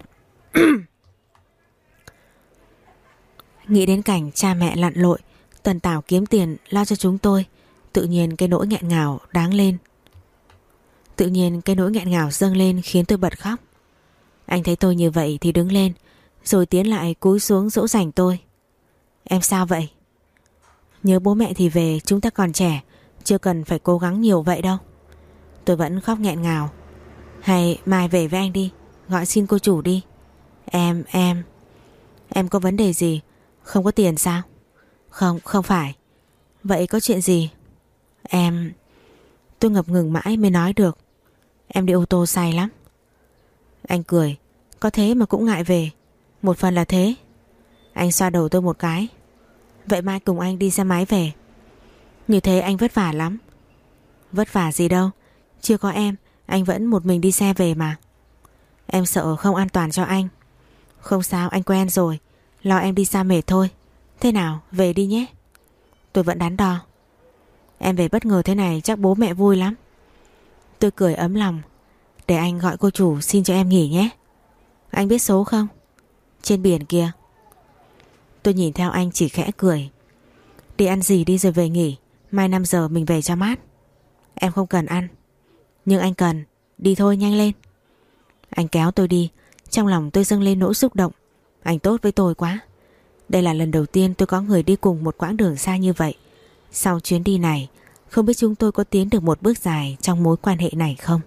Nghĩ đến cảnh cha mẹ lặn lội, tuần tảo kiếm tiền lo cho chúng tôi, tự nhiên cái nỗi nghẹn ngào đáng lên. Tự nhiên cái nỗi nghẹn ngào dâng lên khiến tôi bật khóc. Anh thấy tôi như vậy thì đứng lên, rồi tiến lại cúi xuống dỗ dành tôi. Em sao vậy? Nhớ bố mẹ thì về, chúng ta còn trẻ, chưa cần phải cố gắng nhiều vậy đâu. Tôi vẫn khóc nghẹn ngào. Hay mai về với anh đi, gọi xin cô chủ đi. Em, em Em có vấn đề gì? Không có tiền sao? Không, không phải. Vậy có chuyện gì? Em... Tôi ngập ngừng mãi mới nói được. Em đi ô tô say lắm. Anh cười. Có thế mà cũng ngại về. Một phần là thế. Anh xoa đầu tôi một cái. Vậy mai cùng anh đi xe máy về. Như thế anh vất vả lắm. Vất vả gì đâu. Chưa có em, anh vẫn một mình đi xe về mà. Em sợ không an toàn cho anh. Không sao, anh quen rồi. Lo em đi xa mệt thôi. Thế nào, về đi nhé. Tôi vẫn đắn đo. Em về bất ngờ thế này chắc bố mẹ vui lắm. Tôi cười ấm lòng. Để anh gọi cô chủ xin cho em nghỉ nhé. Anh biết số không? Trên biển kia. Tôi nhìn theo anh chỉ khẽ cười. Đi ăn gì đi rồi về nghỉ. Mai năm giờ mình về cho mát. Em không cần ăn. Nhưng anh cần. Đi thôi, nhanh lên. Anh kéo tôi đi. Trong lòng tôi dâng lên nỗi xúc động. Anh tốt với tôi quá. Đây là lần đầu tiên tôi có người đi cùng một quãng đường xa như vậy. Sau chuyến đi này, không biết chúng tôi có tiến được một bước dài trong mối quan hệ này không?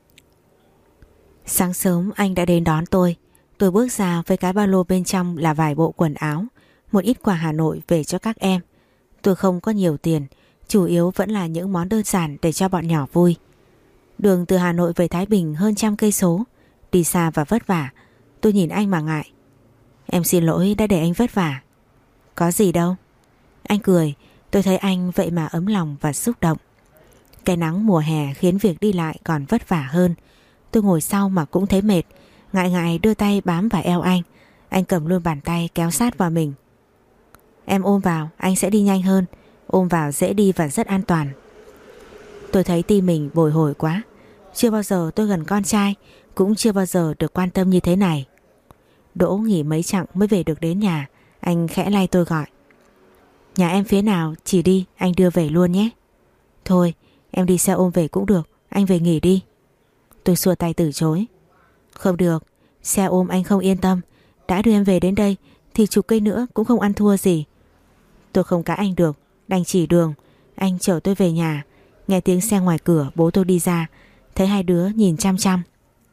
Sáng sớm anh đã đến đón tôi. Tôi bước ra với cái ba lô bên trong là vài bộ quần áo, một ít quà Hà Nội về cho các em. Tôi không có nhiều tiền, chủ yếu vẫn là những món đơn giản để cho bọn nhỏ vui. Đường từ Hà Nội về Thái Bình hơn trăm cây số, đi xa và vất vả. Tôi nhìn anh mà ngại. Em xin lỗi đã để anh vất vả. Có gì đâu. Anh cười. Tôi thấy anh vậy mà ấm lòng và xúc động. Cái nắng mùa hè khiến việc đi lại còn vất vả hơn. Tôi ngồi sau mà cũng thấy mệt, ngại ngại đưa tay bám vào eo anh. Anh cầm luôn bàn tay kéo sát vào mình. Em ôm vào, anh sẽ đi nhanh hơn. Ôm vào dễ đi và rất an toàn. Tôi thấy tim mình bồi hồi quá. Chưa bao giờ tôi gần con trai, cũng chưa bao giờ được quan tâm như thế này. Đỗ nghỉ mấy chặng mới về được đến nhà. Anh khẽ lay tôi gọi. Nhà em phía nào, chỉ đi, anh đưa về luôn nhé. Thôi, em đi xe ôm về cũng được, anh về nghỉ đi. Tôi xua tay từ chối. Không được, xe ôm anh không yên tâm. Đã đưa em về đến đây thì chục cây nữa cũng không ăn thua gì. Tôi không cãi anh được, đành chỉ đường. Anh chở tôi về nhà. Nghe tiếng xe ngoài cửa, bố tôi đi ra. Thấy hai đứa nhìn chăm chăm.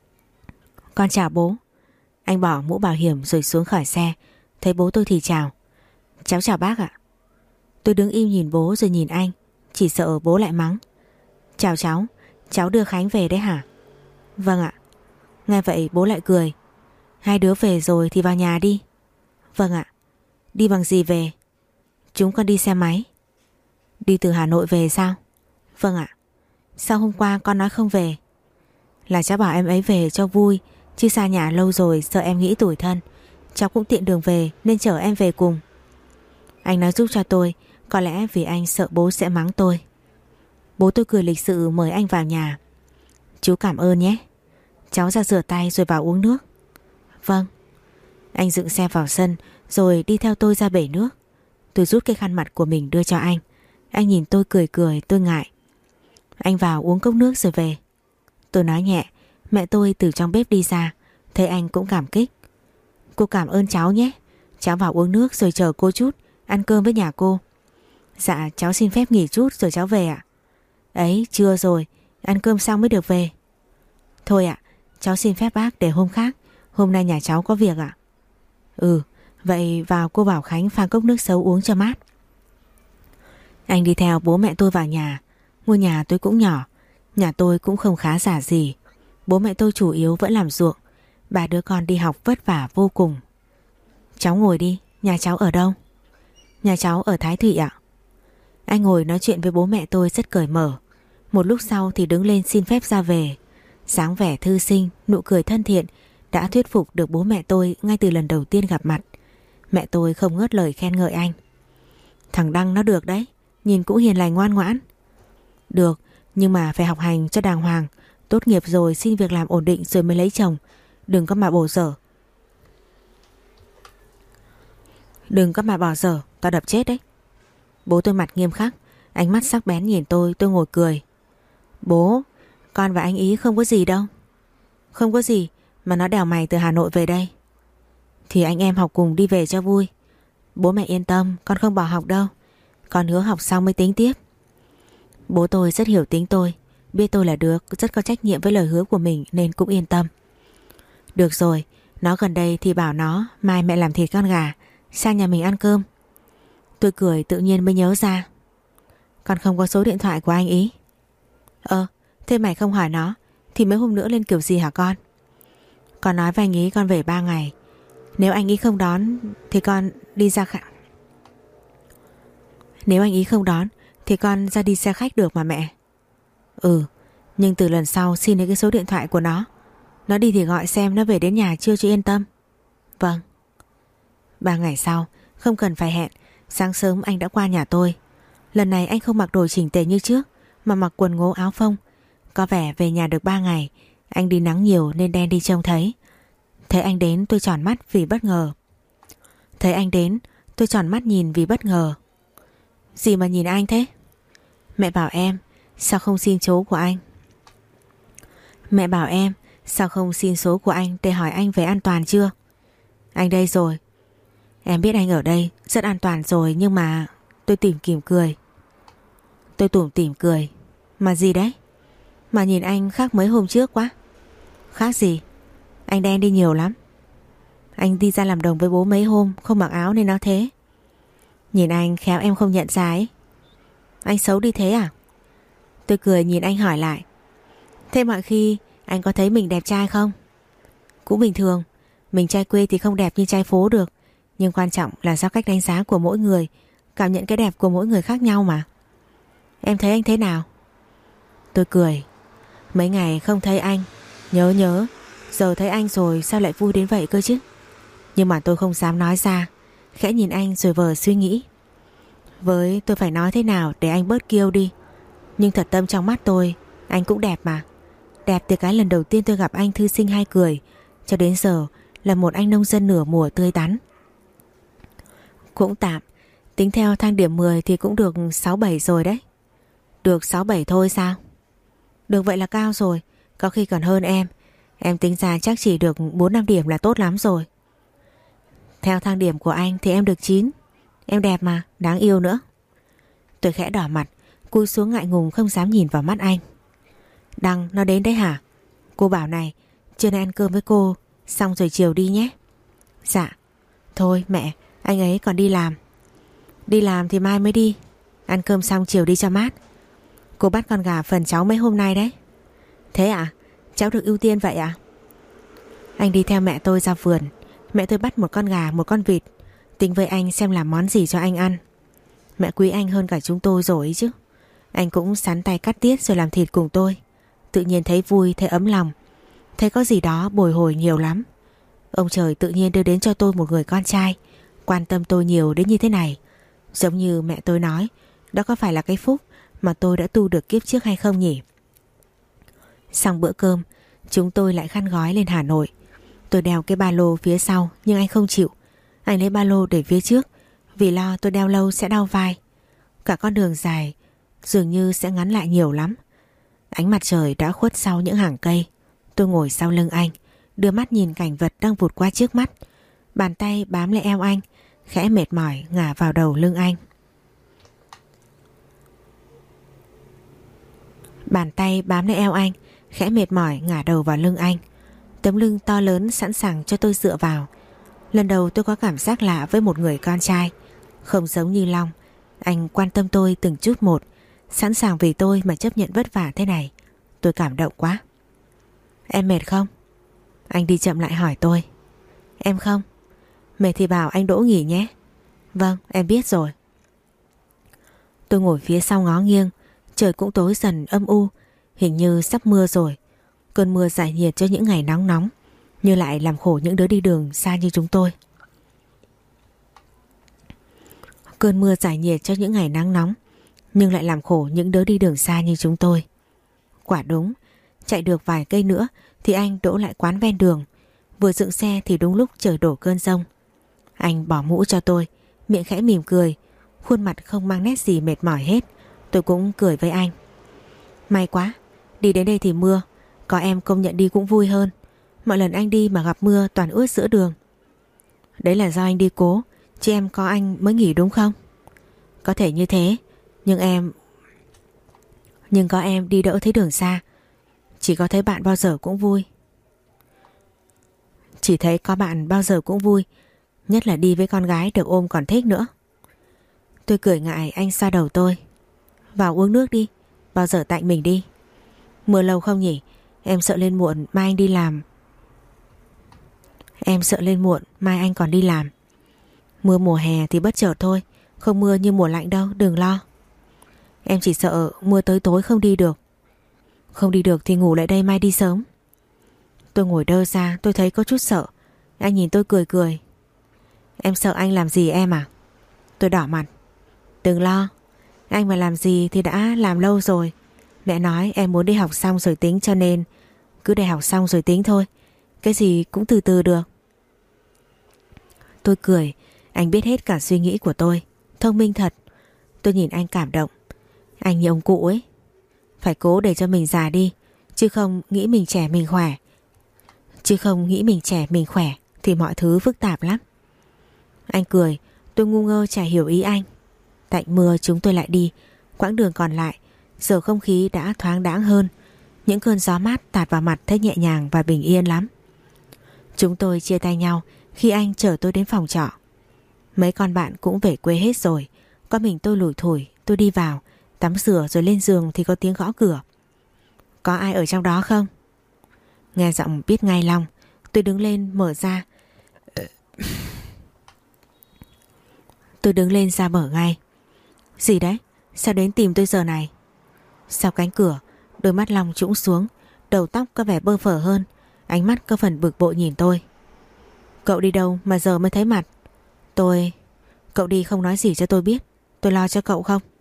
Con chào bố. Anh bỏ mũ bảo hiểm rồi xuống khỏi xe. Thấy bố tôi thì chào. Cháu chào bác ạ. Tôi đứng im nhìn bố rồi nhìn anh, chỉ sợ bố lại mắng. Chào cháu, cháu đưa Khánh về đấy hả? Vâng ạ. Nghe vậy bố lại cười. Hai đứa về rồi thì vào nhà đi. Vâng ạ. Đi bằng gì về? Chúng con đi xe máy. Đi từ Hà Nội về sao? Vâng ạ. Sao hôm qua con nói không về? Là cháu bảo em ấy về cho vui, chứ xa nhà lâu rồi sợ em nghĩ tủi thân. Cháu cũng tiện đường về nên chở em về cùng. Anh nói giúp cho tôi, có lẽ vì anh sợ bố sẽ mắng tôi. Bố tôi cười lịch sự mời anh vào nhà. Chú cảm ơn nhé. Cháu ra rửa tay rồi vào uống nước. Vâng. Anh dựng xe vào sân rồi đi theo tôi ra bể nước. Tôi rút cái khăn mặt của mình đưa cho anh. Anh nhìn tôi cười cười, tôi ngại. Anh vào uống cốc nước rồi về. Tôi nói nhẹ. Mẹ tôi từ trong bếp đi ra. Thấy anh cũng cảm kích. Cô cảm ơn cháu nhé. Cháu vào uống nước rồi chờ cô chút, ăn cơm với nhà cô. Dạ cháu xin phép nghỉ chút rồi cháu về ạ. Ấy chưa rồi, ăn cơm xong mới được về. Thôi ạ, cháu xin phép bác để hôm khác. Hôm nay nhà cháu có việc ạ. Ừ, vậy vào cô bảo Khánh pha cốc nước sấu uống cho mát. Anh đi theo bố mẹ tôi vào nhà. Ngôi nhà tôi cũng nhỏ. Nhà tôi cũng không khá giả gì. Bố mẹ tôi chủ yếu vẫn làm ruộng. Ba đứa con đi học vất vả vô cùng. Cháu ngồi đi, nhà cháu ở đâu? Nhà cháu ở Thái Thụy ạ. Anh ngồi nói chuyện với bố mẹ tôi rất cởi mở. Một lúc sau thì đứng lên xin phép ra về. Dáng vẻ thư sinh, nụ cười thân thiện đã thuyết phục được bố mẹ tôi ngay từ lần đầu tiên gặp mặt. Mẹ tôi không ngớt lời khen ngợi anh. Thằng Đăng nó được đấy, nhìn cũng hiền lành ngoan ngoãn. Được, nhưng mà phải học hành cho đàng hoàng. Tốt nghiệp rồi xin việc làm ổn định rồi mới lấy chồng. Đừng có mà bổ dở. Đừng có mà bỏ dở, tao đập chết đấy. Bố tôi mặt nghiêm khắc, ánh mắt sắc bén nhìn tôi, tôi ngồi cười. Bố, con và anh ý không có gì đâu. Không có gì mà nó đèo mày từ Hà Nội về đây. Thì anh em học cùng đi về cho vui. Bố mẹ yên tâm, con không bỏ học đâu. Con hứa học xong mới tính tiếp. Bố tôi rất hiểu tính tôi, biết tôi là đứa rất có trách nhiệm với lời hứa của mình nên cũng yên tâm. Được rồi, nó gần đây thì bảo nó mai mẹ làm thịt con gà sang nhà mình ăn cơm. Tôi cười tự nhiên mới nhớ ra. Con không có số điện thoại của anh ý. Ờ, thế mày không hỏi nó thì mấy hôm nữa lên kiểu gì hả con? Con nói với anh ý con về ba ngày. Nếu anh ý không đón thì con đi ra khách. Nếu anh ý không đón thì con ra đi xe khách được mà mẹ. Ừ, nhưng từ lần sau xin lấy cái số điện thoại của nó. Nó đi thì gọi xem nó về đến nhà chưa cho yên tâm. Vâng. Ba ngày sau, không cần phải hẹn, sáng sớm anh đã qua nhà tôi. Lần này anh không mặc đồ chỉnh tề như trước mà mặc quần ngố áo phông. Có vẻ về nhà được ba ngày. Anh đi nắng nhiều nên đen đi trông thấy. Thấy anh đến tôi tròn mắt vì bất ngờ. Thấy anh đến tôi tròn mắt nhìn vì bất ngờ. Gì mà nhìn anh thế? Mẹ bảo em sao không xin số của anh? Mẹ bảo em sao không xin số của anh để hỏi anh về an toàn chưa? Anh đây rồi. Em biết anh ở đây rất an toàn rồi, nhưng mà tôi tủm tỉm cười. Tôi tủm tỉm cười. Mà gì đấy? Mà nhìn anh khác mấy hôm trước quá. Khác gì? Anh đen đi nhiều lắm. Anh đi ra làm đồng với bố mấy hôm không mặc áo nên nó thế. Nhìn anh khéo em không nhận ra ấy. Anh xấu đi thế à? Tôi cười nhìn anh hỏi lại. Thế mọi khi anh có thấy mình đẹp trai không? Cũng bình thường. Mình trai quê thì không đẹp như trai phố được. Nhưng quan trọng là do cách đánh giá của mỗi người. Cảm nhận cái đẹp của mỗi người khác nhau mà. Em thấy anh thế nào? Tôi cười. Mấy ngày không thấy anh, nhớ nhớ. Giờ thấy anh rồi sao lại vui đến vậy cơ chứ? Nhưng mà tôi không dám nói ra, khẽ nhìn anh rồi vờ suy nghĩ. Với tôi phải nói thế nào để anh bớt kiêu đi. Nhưng thật tâm trong mắt tôi, anh cũng đẹp mà. Đẹp từ cái lần đầu tiên tôi gặp anh thư sinh hay cười, cho đến giờ là một anh nông dân nửa mùa tươi tắn. Cũng tạm, tính theo thang điểm mười thì cũng được sáu bảy rồi đấy. Được sáu bảy thôi sao? Được vậy là cao rồi, có khi còn hơn em. Em tính ra chắc chỉ được bốn năm điểm là tốt lắm rồi. Theo thang điểm của anh thì em được chín. Em đẹp mà, đáng yêu nữa. Tôi khẽ đỏ mặt, cúi xuống ngại ngùng không dám nhìn vào mắt anh. Đăng, nó đến đấy hả? Cô bảo này, trưa nay ăn cơm với cô, xong rồi chiều đi nhé. Dạ. Thôi mẹ, anh ấy còn đi làm. Đi làm thì mai mới đi. Ăn cơm xong chiều đi cho mát. Cô bắt con gà phần cháu mấy hôm nay đấy. Thế à? Cháu được ưu tiên vậy à? Anh đi theo mẹ tôi ra vườn. Mẹ tôi bắt một con gà, một con vịt, tính với anh xem làm món gì cho anh ăn. Mẹ quý anh hơn cả chúng tôi rồi ấy chứ. Anh cũng sắn tay cắt tiết rồi làm thịt cùng tôi. Tự nhiên thấy vui, thấy ấm lòng, thấy có gì đó bồi hồi nhiều lắm. Ông trời tự nhiên đưa đến cho tôi một người con trai quan tâm tôi nhiều đến như thế này. Giống như mẹ tôi nói, đó có phải là cái phúc mà tôi đã tu được kiếp trước hay không nhỉ? Xong bữa cơm, chúng tôi lại khăn gói lên Hà Nội. Tôi đeo cái ba lô phía sau nhưng anh không chịu. Anh lấy ba lô để phía trước vì lo tôi đeo lâu sẽ đau vai. Cả con đường dài dường như sẽ ngắn lại nhiều lắm. Ánh mặt trời đã khuất sau những hàng cây. Tôi ngồi sau lưng anh, đưa mắt nhìn cảnh vật đang vụt qua trước mắt. Bàn tay bám lấy eo anh, khẽ mệt mỏi ngả vào đầu lưng anh. Bàn tay bám lấy eo anh, khẽ mệt mỏi ngả đầu vào lưng anh. Tấm lưng to lớn sẵn sàng cho tôi dựa vào. Lần đầu tôi có cảm giác lạ với một người con trai. Không giống như Long, anh quan tâm tôi từng chút một, sẵn sàng vì tôi mà chấp nhận vất vả thế này. Tôi cảm động quá. Em mệt không? Anh đi chậm lại hỏi tôi. Em không. Mệt thì bảo anh Đỗ nghỉ nhé. Vâng, em biết rồi. Tôi ngồi phía sau ngó nghiêng. Trời cũng tối dần âm u, hình như sắp mưa rồi. Cơn mưa giải nhiệt cho những ngày nóng nóng, nhưng lại làm khổ những đứa đi đường xa như chúng tôi. Cơn mưa giải nhiệt cho những ngày nắng nóng, nhưng lại làm khổ những đứa đi đường xa như chúng tôi. Quả đúng, chạy được vài cây nữa thì anh đỗ lại quán ven đường. Vừa dựng xe thì đúng lúc trời đổ cơn giông. Anh bỏ mũ cho tôi, miệng khẽ mỉm cười, khuôn mặt không mang nét gì mệt mỏi hết. Tôi cũng cười với anh. May quá, đi đến đây thì mưa, có em công nhận đi cũng vui hơn. Mọi lần anh đi mà gặp mưa toàn ướt giữa đường. Đấy là do anh đi cố, chứ em có anh mới nghỉ đúng không? Có thể như thế, nhưng em... Nhưng có em đi đỡ thấy đường xa. Chỉ có thấy bạn bao giờ cũng vui. Chỉ thấy có bạn bao giờ cũng vui, nhất là đi với con gái được ôm còn thích nữa. Tôi cười ngại, anh xoa đầu tôi. Vào uống nước đi, bao giờ tạnh mình đi. Mưa lâu không nhỉ? Em sợ lên muộn mai anh đi làm. Em sợ lên muộn mai anh còn đi làm. Mưa mùa hè thì bất chợt thôi, không mưa như mùa lạnh đâu, đừng lo. Em chỉ sợ mưa tới tối không đi được. Không đi được thì ngủ lại đây mai đi sớm. Tôi ngồi đơ ra, tôi thấy có chút sợ. Anh nhìn tôi cười cười. Em sợ anh làm gì em à? Tôi đỏ mặt. Đừng lo, anh mà làm gì thì đã làm lâu rồi. Mẹ nói em muốn đi học xong rồi tính, cho nên cứ để học xong rồi tính thôi. Cái gì cũng từ từ được. Tôi cười, anh biết hết cả suy nghĩ của tôi. Thông minh thật. Tôi nhìn anh cảm động. Anh như ông cụ ấy. Phải cố để cho mình già đi, chứ không nghĩ mình trẻ mình khỏe. Chứ không nghĩ mình trẻ mình khỏe thì mọi thứ phức tạp lắm. Anh cười, tôi ngu ngơ chả hiểu ý anh. Tạnh mưa chúng tôi lại đi. Quãng đường còn lại giờ không khí đã thoáng đãng hơn. Những cơn gió mát tạt vào mặt thấy nhẹ nhàng và bình yên lắm. Chúng tôi chia tay nhau khi anh chở tôi đến phòng trọ. Mấy con bạn cũng về quê hết rồi, có mình tôi lủi thủi. Tôi đi vào tắm rửa rồi lên giường thì có tiếng gõ cửa. Có ai ở trong đó không? Nghe giọng biết ngay Long. Tôi đứng lên mở ra. Tôi đứng lên ra mở ngay. Gì đấy? Sao đến tìm tôi giờ này? Sau cánh cửa Đôi mắt Long trũng xuống, đầu tóc có vẻ bơ phờ hơn, ánh mắt có phần bực bội nhìn tôi. Cậu đi đâu mà giờ mới thấy mặt? Tôi... Cậu đi không nói gì cho tôi biết, tôi lo cho cậu không?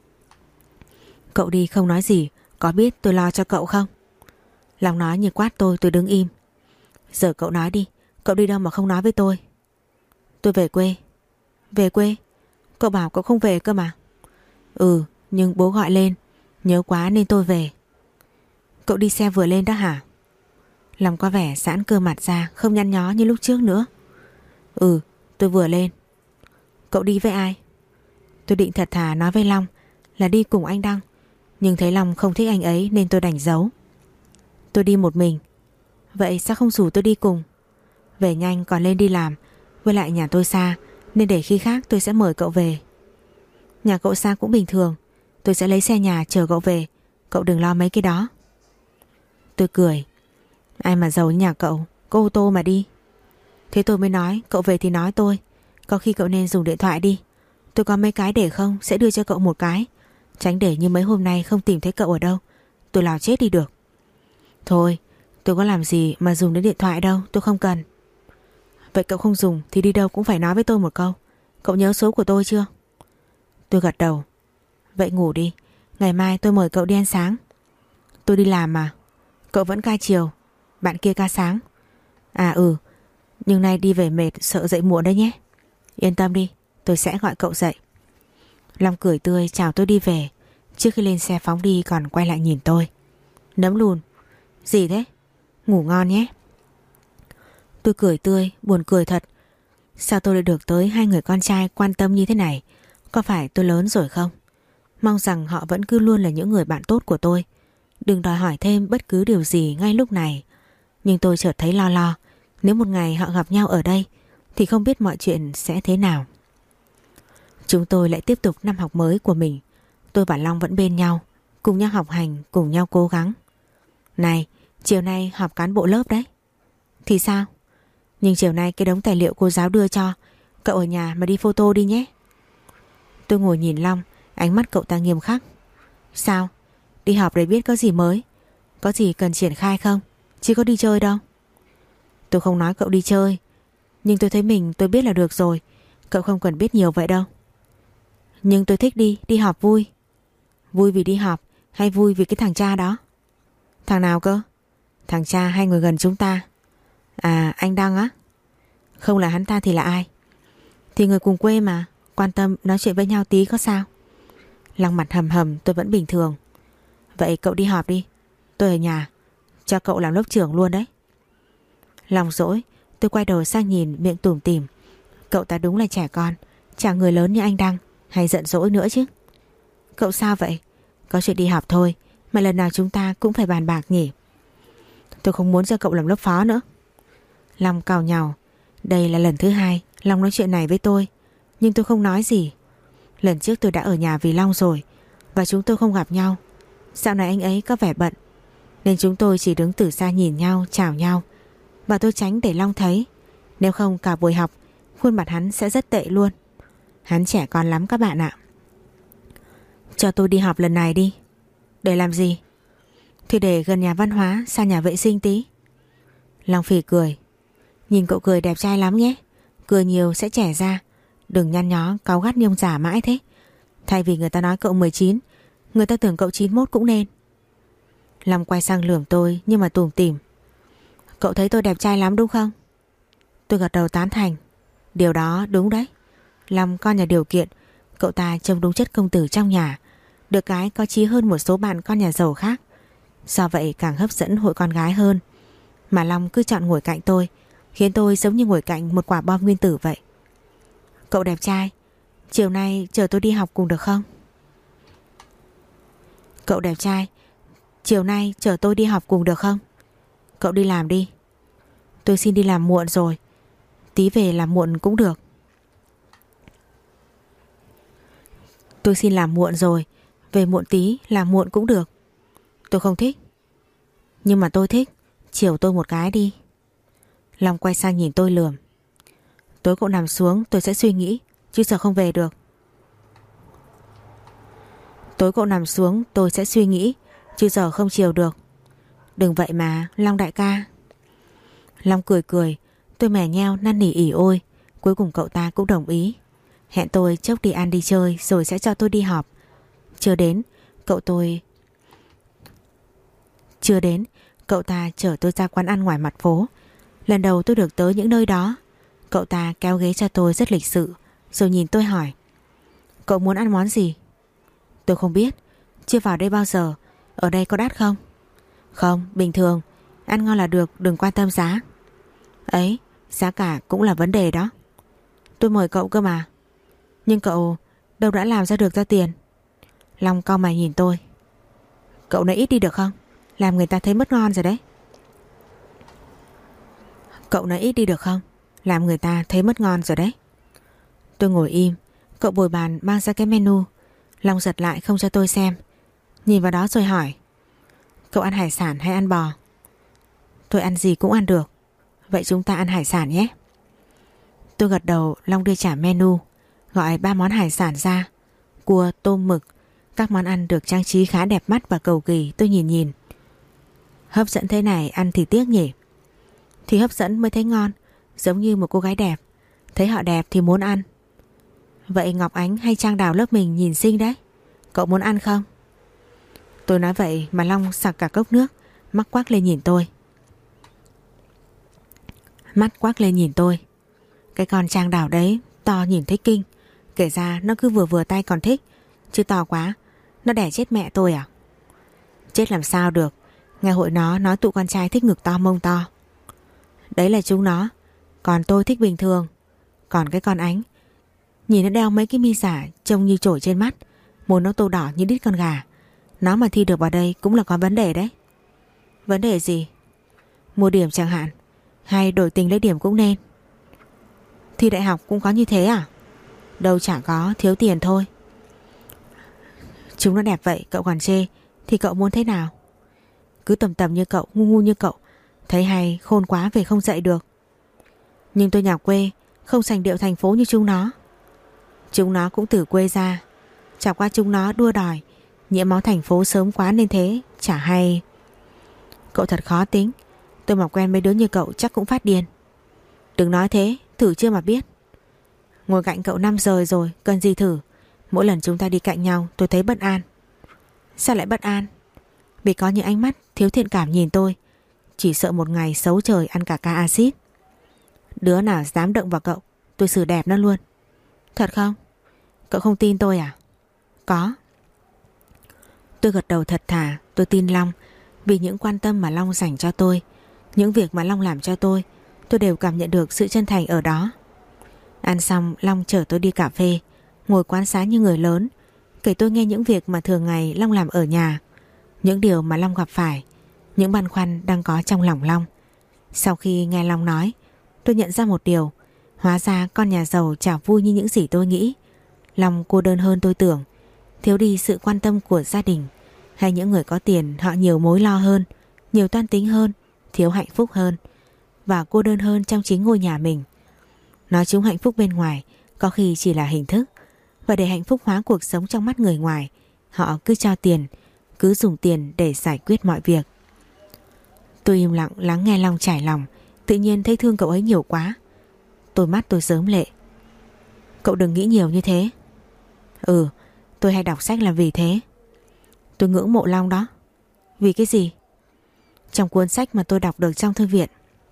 Cậu đi không nói gì, có biết tôi lo cho cậu không? Long nói như quát tôi, tôi đứng im. Giờ cậu nói đi, cậu đi đâu mà không nói với tôi? Tôi về quê. Về quê? Cậu bảo cậu không về cơ mà. Ừ, nhưng bố gọi lên, nhớ quá nên tôi về. Cậu đi xe vừa lên đó hả? Long có vẻ giãn cơ mặt ra, không nhăn nhó như lúc trước nữa. Ừ, tôi vừa lên. Cậu đi với ai? Tôi định thật thà nói với Long là đi cùng anh Đăng, nhưng thấy Long không thích anh ấy nên tôi đành giấu. Tôi đi một mình. Vậy sao không rủ tôi đi cùng? Về nhanh còn lên đi làm, với lại nhà tôi xa nên để khi khác tôi sẽ mời cậu về. Nhà cậu xa cũng bình thường, tôi sẽ lấy xe nhà chờ cậu về, cậu đừng lo mấy cái đó. Tôi cười. Ai mà giàu như nhà cậu, có ô tô mà đi. Thế tôi mới nói cậu về thì nói tôi, có khi cậu nên dùng điện thoại đi. Tôi có mấy cái để không, sẽ đưa cho cậu một cái, tránh để như mấy hôm nay không tìm thấy cậu ở đâu, tôi lao chết đi được. Thôi, tôi có làm gì mà dùng đến điện thoại đâu, tôi không cần. Vậy cậu không dùng thì đi đâu cũng phải nói với tôi một câu. Cậu nhớ số của tôi chưa? Tôi gật đầu. Vậy ngủ đi, ngày mai tôi mời cậu đi ăn sáng. Tôi đi làm mà. Cậu vẫn ca chiều, bạn kia ca sáng. À ừ, nhưng nay đi về mệt, sợ dậy muộn đấy nhé. Yên tâm đi, tôi sẽ gọi cậu dậy. Long cười tươi chào tôi đi về. Trước khi lên xe phóng đi còn quay lại nhìn tôi. Nấm lùn. Gì thế? Ngủ ngon nhé. Tôi cười tươi, buồn cười thật. Sao tôi lại được tới hai người con trai quan tâm như thế này? Có phải tôi lớn rồi không? Mong rằng họ vẫn cứ luôn là những người bạn tốt của tôi, đừng đòi hỏi thêm bất cứ điều gì ngay lúc này. Nhưng tôi chợt thấy lo lo. Nếu một ngày họ gặp nhau ở đây thì không biết mọi chuyện sẽ thế nào. Chúng tôi lại tiếp tục năm học mới của mình. Tôi và Long vẫn bên nhau, cùng nhau học hành, cùng nhau cố gắng. Này, chiều nay họp cán bộ lớp đấy. Thì sao? Nhưng chiều nay cái đống tài liệu cô giáo đưa cho, cậu ở nhà mà đi photo đi nhé. Tôi ngồi nhìn Long, ánh mắt cậu ta nghiêm khắc. Sao? Đi họp để biết có gì mới, có gì cần triển khai không, chứ có đi chơi đâu. Tôi không nói cậu đi chơi, nhưng tôi thấy mình tôi biết là được rồi. Cậu không cần biết nhiều vậy đâu. Nhưng tôi thích đi, đi họp vui. Vui vì đi họp hay vui vì cái thằng cha đó? Thằng nào cơ? Thằng cha hay người gần chúng ta? À, anh Đăng á? Không là hắn ta thì là ai? Thì người cùng quê mà, quan tâm nói chuyện với nhau tí có sao. Long mặt hầm hầm, tôi vẫn bình thường. Vậy cậu đi họp đi, tôi ở nhà, cho cậu làm lớp trưởng luôn đấy. Lòng dỗi, tôi quay đầu sang nhìn, miệng tủm tỉm. Cậu ta đúng là trẻ con, chẳng người lớn như anh Đăng hay giận dỗi nữa chứ. Cậu sao vậy? Có chuyện đi họp thôi mà lần nào chúng ta cũng phải bàn bạc nhỉ? Tôi không muốn cho cậu làm lớp phó nữa. Long càu nhàu. Đây là lần thứ hai Long nói chuyện này với tôi, nhưng tôi không nói gì. Lần trước tôi đã ở nhà vì Long rồi, và chúng tôi không gặp nhau. Dạo này anh ấy có vẻ bận, nên chúng tôi chỉ đứng từ xa nhìn nhau, chào nhau. Và tôi tránh để Long thấy, nếu không cả buổi học khuôn mặt hắn sẽ rất tệ luôn. Hắn trẻ con lắm các bạn ạ. Cho tôi đi họp lần này đi. Để làm gì? Thì để gần nhà văn hóa, xa nhà vệ sinh tí. Long phì cười. Nhìn cậu cười đẹp trai lắm nhé. Cười nhiều sẽ trẻ ra. Đừng nhăn nhó cáu gắt nhông giả mãi thế. Thay vì người ta nói cậu mười chín, người ta tưởng cậu chín mốt cũng nên. Long quay sang lườm tôi nhưng mà tủm tỉm. Cậu thấy tôi đẹp trai lắm đúng không? Tôi gật đầu tán thành. Điều đó đúng đấy. Long con nhà điều kiện, cậu ta trông đúng chất công tử trong nhà. Được cái có chí hơn một số bạn con nhà giàu khác. Do vậy càng hấp dẫn hội con gái hơn. Mà Long cứ chọn ngồi cạnh tôi, khiến tôi giống như ngồi cạnh một quả bom nguyên tử vậy. Cậu đẹp trai, chiều nay chờ tôi đi học cùng được không? Cậu đẹp trai, chiều nay chờ tôi đi học cùng được không? Cậu đi làm đi. Tôi xin đi làm muộn rồi, tí về làm muộn cũng được. Tôi xin làm muộn rồi, về muộn tí làm muộn cũng được. Tôi không thích. Nhưng mà tôi thích, chiều tôi một cái đi. Long quay sang nhìn tôi lườm. Tối cậu nằm xuống tôi sẽ suy nghĩ, chứ giờ không về được. Tối cậu nằm xuống tôi sẽ suy nghĩ, chứ giờ không chiều được. Đừng vậy mà Long đại ca. Long cười cười, tôi mè nheo năn nỉ ỉ ôi. Cuối cùng cậu ta cũng đồng ý. Hẹn tôi chốc đi ăn đi chơi rồi sẽ cho tôi đi họp. Chưa đến, cậu tôi... Chưa đến, cậu ta chở tôi ra quán ăn ngoài mặt phố. Lần đầu tôi được tới những nơi đó. Cậu ta kéo ghế cho tôi rất lịch sự, rồi nhìn tôi hỏi: cậu muốn ăn món gì? Tôi không biết, chưa vào đây bao giờ. Ở đây có đắt không? Không, bình thường. Ăn ngon là được, đừng quan tâm giá. Ấy, giá cả cũng là vấn đề đó. Tôi mời cậu cơ mà. Nhưng cậu đâu đã làm ra được ra tiền. Long cau mày nhìn tôi. Cậu nói ít đi được không? Làm người ta thấy mất ngon rồi đấy. Cậu nói ít đi được không? Làm người ta thấy mất ngon rồi đấy. Tôi ngồi im. Cậu bồi bàn mang ra cái menu. Long giật lại không cho tôi xem. Nhìn vào đó rồi hỏi: cậu ăn hải sản hay ăn bò? Tôi ăn gì cũng ăn được. Vậy chúng ta ăn hải sản nhé. Tôi gật đầu. Long đưa trả menu, gọi ba món hải sản ra: cua, tôm, mực. Các món ăn được trang trí khá đẹp mắt và cầu kỳ. Tôi nhìn nhìn. Hấp dẫn thế này ăn thì tiếc nhỉ? Thì hấp dẫn mới thấy ngon. Giống như một cô gái đẹp, thấy họ đẹp thì muốn ăn. Vậy Ngọc Ánh hay Trang Đào lớp mình nhìn xinh đấy. Cậu muốn ăn không? Tôi nói vậy mà Long sặc cả cốc nước, mắt quắc lên nhìn tôi. Mắt quắc lên nhìn tôi. Cái con Trang Đào đấy to nhìn thấy kinh. Kể ra nó cứ vừa vừa tay còn thích, chứ to quá nó đẻ chết mẹ tôi à? Chết làm sao được. Nghe hội nó nói tụi con trai thích ngực to mông to. Đấy là chúng nó, còn tôi thích bình thường. Còn cái con Ánh, nhìn nó đeo mấy cái mi giả trông như chổi trên mắt, môi nó tô đỏ như đít con gà. Nó mà thi được vào đây cũng là có vấn đề đấy. Vấn đề gì? Mua điểm chẳng hạn, hay đổi tình lấy điểm cũng nên. Thi đại học cũng có như thế à? Đâu chả có, thiếu tiền thôi. Chúng nó đẹp vậy cậu còn chê, thì cậu muốn thế nào? Cứ tầm tầm như cậu, ngu ngu như cậu, thấy hay khôn quá về không dạy được. Nhưng tôi nhà quê, không sành điệu thành phố như chúng nó. Chúng nó cũng từ quê ra, chả qua chúng nó đua đòi, nhiễm máu thành phố sớm quá nên thế, chả hay. Cậu thật khó tính. Tôi mà quen mấy đứa như cậu chắc cũng phát điên. Đừng nói thế, thử chưa mà biết. Ngồi cạnh cậu năm giờ rồi, cần gì thử. Mỗi lần chúng ta đi cạnh nhau tôi thấy bất an. Sao lại bất an? Vì có những ánh mắt thiếu thiện cảm nhìn tôi. Chỉ sợ một ngày xấu trời ăn cả ca axit. Đứa nào dám động vào cậu, tôi xử đẹp nó luôn. Thật không? Cậu không tin tôi à? Có. Tôi gật đầu thật thà. Tôi tin Long. Vì những quan tâm mà Long dành cho tôi, những việc mà Long làm cho tôi, tôi đều cảm nhận được sự chân thành ở đó. Ăn xong, Long chở tôi đi cà phê, ngồi quán xá như người lớn, kể tôi nghe những việc mà thường ngày Long làm ở nhà, những điều mà Long gặp phải, những băn khoăn đang có trong lòng Long. Sau khi nghe Long nói, tôi nhận ra một điều. Hóa ra con nhà giàu chả vui như những gì tôi nghĩ. Long cô đơn hơn tôi tưởng, thiếu đi sự quan tâm của gia đình. Hay những người có tiền họ nhiều mối lo hơn, nhiều toan tính hơn, thiếu hạnh phúc hơn, và cô đơn hơn trong chính ngôi nhà mình. Nói chúng hạnh phúc bên ngoài có khi chỉ là hình thức, và để hạnh phúc hóa cuộc sống trong mắt người ngoài, họ cứ cho tiền, cứ dùng tiền để giải quyết mọi việc. Tôi im lặng lắng nghe Long trải lòng, tự nhiên thấy thương cậu ấy nhiều quá. Đôi mắt tôi rớm lệ. Cậu đừng nghĩ nhiều như thế. Ừ, tôi hay đọc sách là vì thế. Tôi ngưỡng mộ Long đó. Vì cái gì? Trong cuốn sách mà tôi đọc được trong thư viện.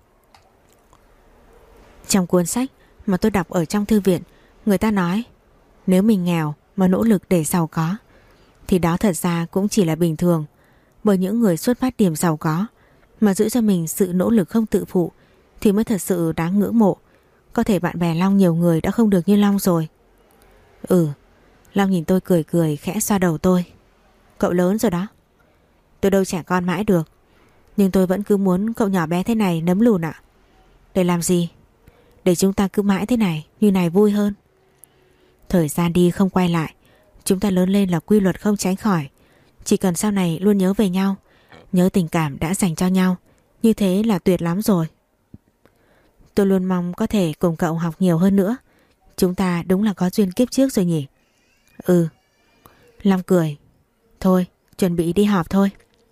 Trong cuốn sách mà tôi đọc ở trong thư viện, người ta nói nếu mình nghèo mà nỗ lực để giàu có, thì đó thật ra cũng chỉ là bình thường. Bởi những người xuất phát điểm giàu có mà giữ cho mình sự nỗ lực không tự phụ thì mới thật sự đáng ngưỡng mộ. Có thể bạn bè Long nhiều người đã không được như Long rồi. Ừ. Long nhìn tôi cười cười, khẽ xoa đầu tôi. Cậu lớn rồi đó. Tôi đâu trẻ con mãi được. Nhưng tôi vẫn cứ muốn cậu nhỏ bé thế này nấm lùn ạ. Để làm gì? Để chúng ta cứ mãi thế này, như này vui hơn. Thời gian đi không quay lại. Chúng ta lớn lên là quy luật không tránh khỏi. Chỉ cần sau này luôn nhớ về nhau, nhớ tình cảm đã dành cho nhau, như thế là tuyệt lắm rồi. Tôi luôn mong có thể cùng cậu học nhiều hơn nữa. Chúng ta đúng là có duyên kiếp trước rồi nhỉ? Ừ. Long cười. Thôi, chuẩn bị đi họp thôi.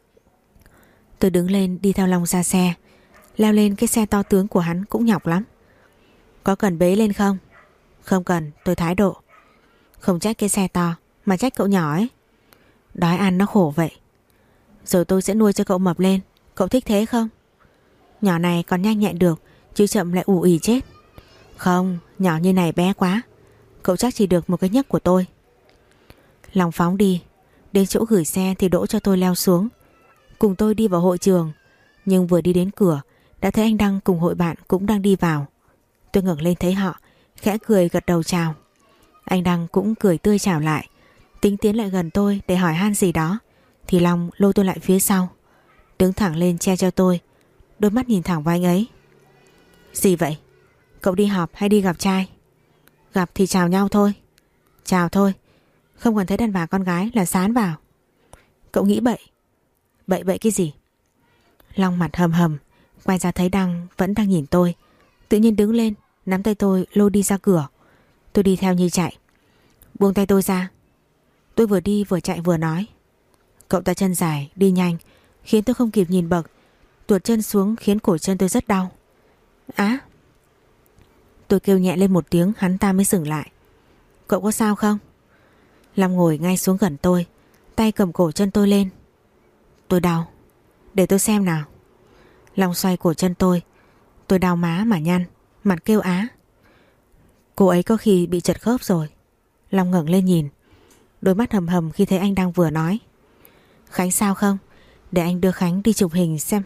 Tôi đứng lên đi theo Long ra xe. Leo lên cái xe to tướng của hắn cũng nhọc lắm. Có cần bế lên không? Không cần, tôi thái độ. Không trách cái xe to mà trách cậu nhỏ ấy. Đói ăn nó khổ vậy. Rồi tôi sẽ nuôi cho cậu mập lên. Cậu thích thế không? Nhỏ này còn nhanh nhẹn được, chứ chậm lại ù ì chết. Không, nhỏ như này bé quá. Cậu chắc chỉ được một cái nhấc của tôi. Long phóng đi. Đến chỗ gửi xe thì đỗ cho tôi leo xuống, cùng tôi đi vào hội trường. Nhưng vừa đi đến cửa đã thấy anh Đăng cùng hội bạn cũng đang đi vào. Tôi ngẩng lên thấy họ, khẽ cười gật đầu chào. Anh Đăng cũng cười tươi chào lại, tính tiến lại gần tôi để hỏi han gì đó, thì Long lôi tôi lại phía sau, đứng thẳng lên che cho tôi, đôi mắt nhìn thẳng vào anh ấy. Gì vậy? Cậu đi họp hay đi gặp trai? Gặp thì chào nhau thôi. Chào thôi, không cần thấy đàn bà con gái là sán vào. Cậu nghĩ bậy. Bậy bậy cái gì? Long mặt hầm hầm, quay ra thấy Đăng vẫn đang nhìn tôi, tự nhiên đứng lên nắm tay tôi lôi đi ra cửa. Tôi đi theo như chạy. Buông tay tôi ra. Tôi vừa đi vừa chạy vừa nói. Cậu ta chân dài đi nhanh khiến tôi không kịp nhìn bậc, tuột chân xuống khiến cổ chân tôi rất đau. Á! Tôi kêu nhẹ lên một tiếng, hắn ta mới dừng lại. Cậu có sao không? Long ngồi ngay xuống gần tôi, tay cầm cổ chân tôi lên. Tôi đau. Để tôi xem nào. Long xoay cổ chân tôi. Tôi đau má mà nhăn, mặt kêu á. Cô ấy có khi bị chật khớp rồi. Long ngẩng lên nhìn, đôi mắt hầm hầm khi thấy anh đang vừa nói. Khánh sao không? Để anh đưa Khánh đi chụp hình xem.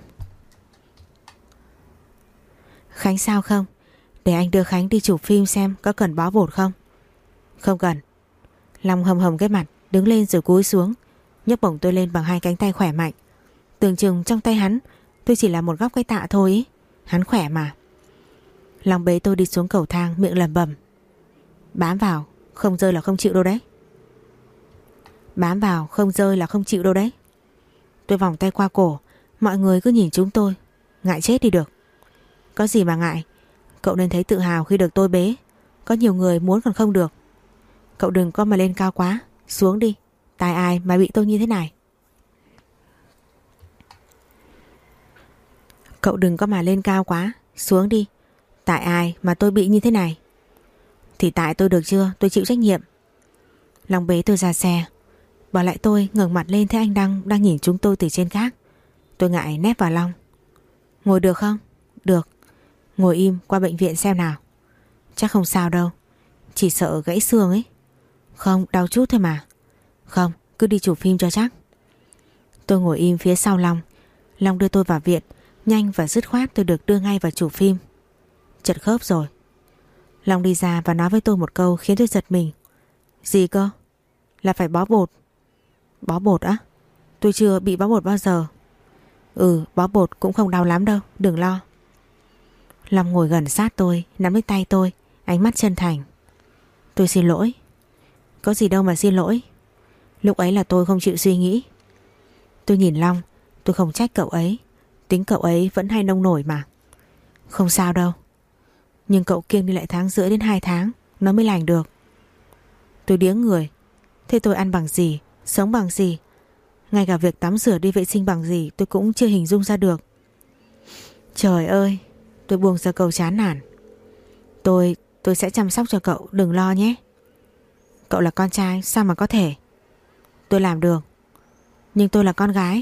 Khánh sao không? Để anh đưa Khánh đi chụp phim xem có cần bó bột không? Không cần. Long hầm hầm cái mặt, đứng lên rồi cúi xuống, nhấc bổng tôi lên bằng hai cánh tay khỏe mạnh. Tưởng chừng trong tay hắn tôi chỉ là một góc cái tạ thôi ý. Hắn khỏe mà. Long bế tôi đi xuống cầu thang, miệng lẩm bẩm. Bám vào, không rơi là không chịu đâu đấy. Bám vào, không rơi là không chịu đâu đấy. Tôi vòng tay qua cổ, mọi người cứ nhìn chúng tôi, ngại chết đi được. Có gì mà ngại, cậu nên thấy tự hào khi được tôi bế. Có nhiều người muốn còn không được. Cậu đừng có mà lên cao quá, xuống đi. Tài ai mà bị tôi như thế này. Cậu đừng có mà lên cao quá, xuống đi. Tại ai mà tôi bị như thế này? Thì tại tôi được chưa, tôi chịu trách nhiệm. Long bế tôi ra xe, bỏ lại tôi ngẩng mặt lên thấy anh Đăng đang nhìn chúng tôi từ trên gác. Tôi ngại nép vào Long. Ngồi được không? Được. Ngồi im qua bệnh viện xem nào. Chắc không sao đâu, chỉ sợ gãy xương ấy. Không, đau chút thôi mà. Không, cứ đi chụp phim cho chắc. Tôi ngồi im phía sau Long. Long đưa tôi vào viện. Nhanh và dứt khoát tôi được đưa ngay vào chụp phim. Chật khớp rồi. Long đi ra và nói với tôi một câu khiến tôi giật mình. Gì cơ? Là phải bó bột. Bó bột á? Tôi chưa bị bó bột bao giờ. Ừ, bó bột cũng không đau lắm đâu, đừng lo. Long ngồi gần sát tôi, nắm lấy tay tôi, ánh mắt chân thành. Tôi xin lỗi. Có gì đâu mà xin lỗi. Lúc ấy là tôi không chịu suy nghĩ. Tôi nhìn Long, tôi không trách cậu ấy. Tính cậu ấy vẫn hay nông nổi mà. Không sao đâu. Nhưng cậu kiêng đi lại tháng rưỡi đến hai tháng nó mới lành được. Tôi điếng người. Thế tôi ăn bằng gì, sống bằng gì? Ngay cả việc tắm rửa đi vệ sinh bằng gì tôi cũng chưa hình dung ra được. Trời ơi. Tôi buông ra câu chán nản. Tôi, tôi sẽ chăm sóc cho cậu, đừng lo nhé. Cậu là con trai, sao mà có thể? Tôi làm được. Nhưng tôi là con gái.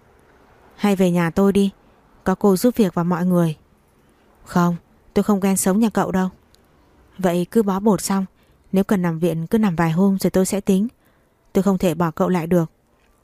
Hay về nhà tôi đi, có cô giúp việc và mọi người. Không, tôi không ghen sống nhà cậu đâu. Vậy cứ bó bột xong, nếu cần nằm viện cứ nằm vài hôm rồi tôi sẽ tính. Tôi không thể bỏ cậu lại được.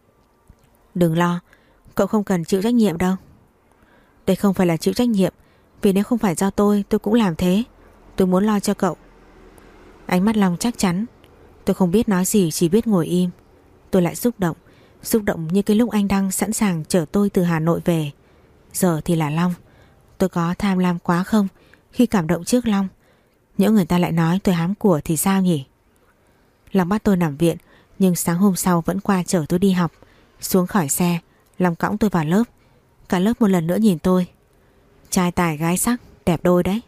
Đừng lo, cậu không cần chịu trách nhiệm đâu. Đây không phải là chịu trách nhiệm, vì nếu không phải do tôi, tôi cũng làm thế. Tôi muốn lo cho cậu. Ánh mắt Long chắc chắn. Tôi không biết nói gì, chỉ biết ngồi im. Tôi lại xúc động. Xúc động như cái lúc anh Đăng sẵn sàng chở tôi từ Hà Nội về. Giờ thì là Long. Tôi có tham lam quá không khi cảm động trước Long? Những người ta lại nói tôi hám của thì sao nhỉ? Long bắt tôi nằm viện, nhưng sáng hôm sau vẫn qua chở tôi đi học. Xuống khỏi xe, Long cõng tôi vào lớp. Cả lớp một lần nữa nhìn tôi. Trai tài gái sắc, đẹp đôi đấy.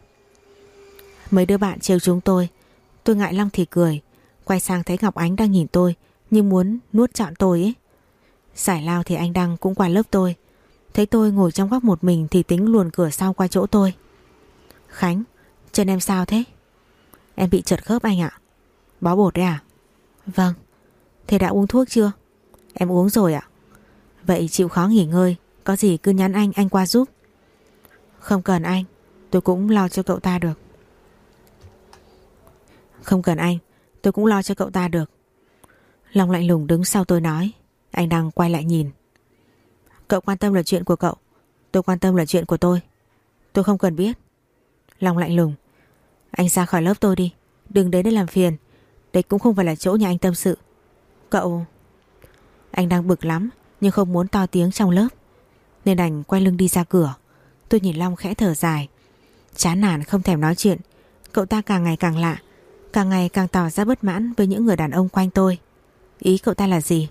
Mấy đứa bạn trêu chúng tôi. Tôi ngại Long thì cười. Quay sang thấy Ngọc Ánh đang nhìn tôi như muốn nuốt trọn tôi ấy. Giải lao thì anh Đăng cũng qua lớp tôi. Thấy tôi ngồi trong góc một mình thì tính luồn cửa sau qua chỗ tôi. Khánh, chân em sao thế? Em bị trật khớp anh ạ. Bó bột đấy à? Vâng. Thế đã uống thuốc chưa? Em uống rồi ạ. Vậy chịu khó nghỉ ngơi, có gì cứ nhắn anh, anh qua giúp. Không cần anh, tôi cũng lo cho cậu ta được. Không cần anh, tôi cũng lo cho cậu ta được. Long lạnh lùng đứng sau tôi nói. Anh đang quay lại nhìn. Cậu quan tâm là chuyện của cậu, tôi quan tâm là chuyện của tôi. Tôi không cần biết. Long lạnh lùng. Anh ra khỏi lớp tôi đi, đừng đến đây làm phiền. Đây cũng không phải là chỗ nhà anh tâm sự. Cậu... Anh đang bực lắm nhưng không muốn to tiếng trong lớp, nên đành quay lưng đi ra cửa. Tôi nhìn Long khẽ thở dài, chán nản không thèm nói chuyện. Cậu ta càng ngày càng lạ, càng ngày càng tỏ ra bất mãn với những người đàn ông quanh tôi. Ý cậu ta là gì?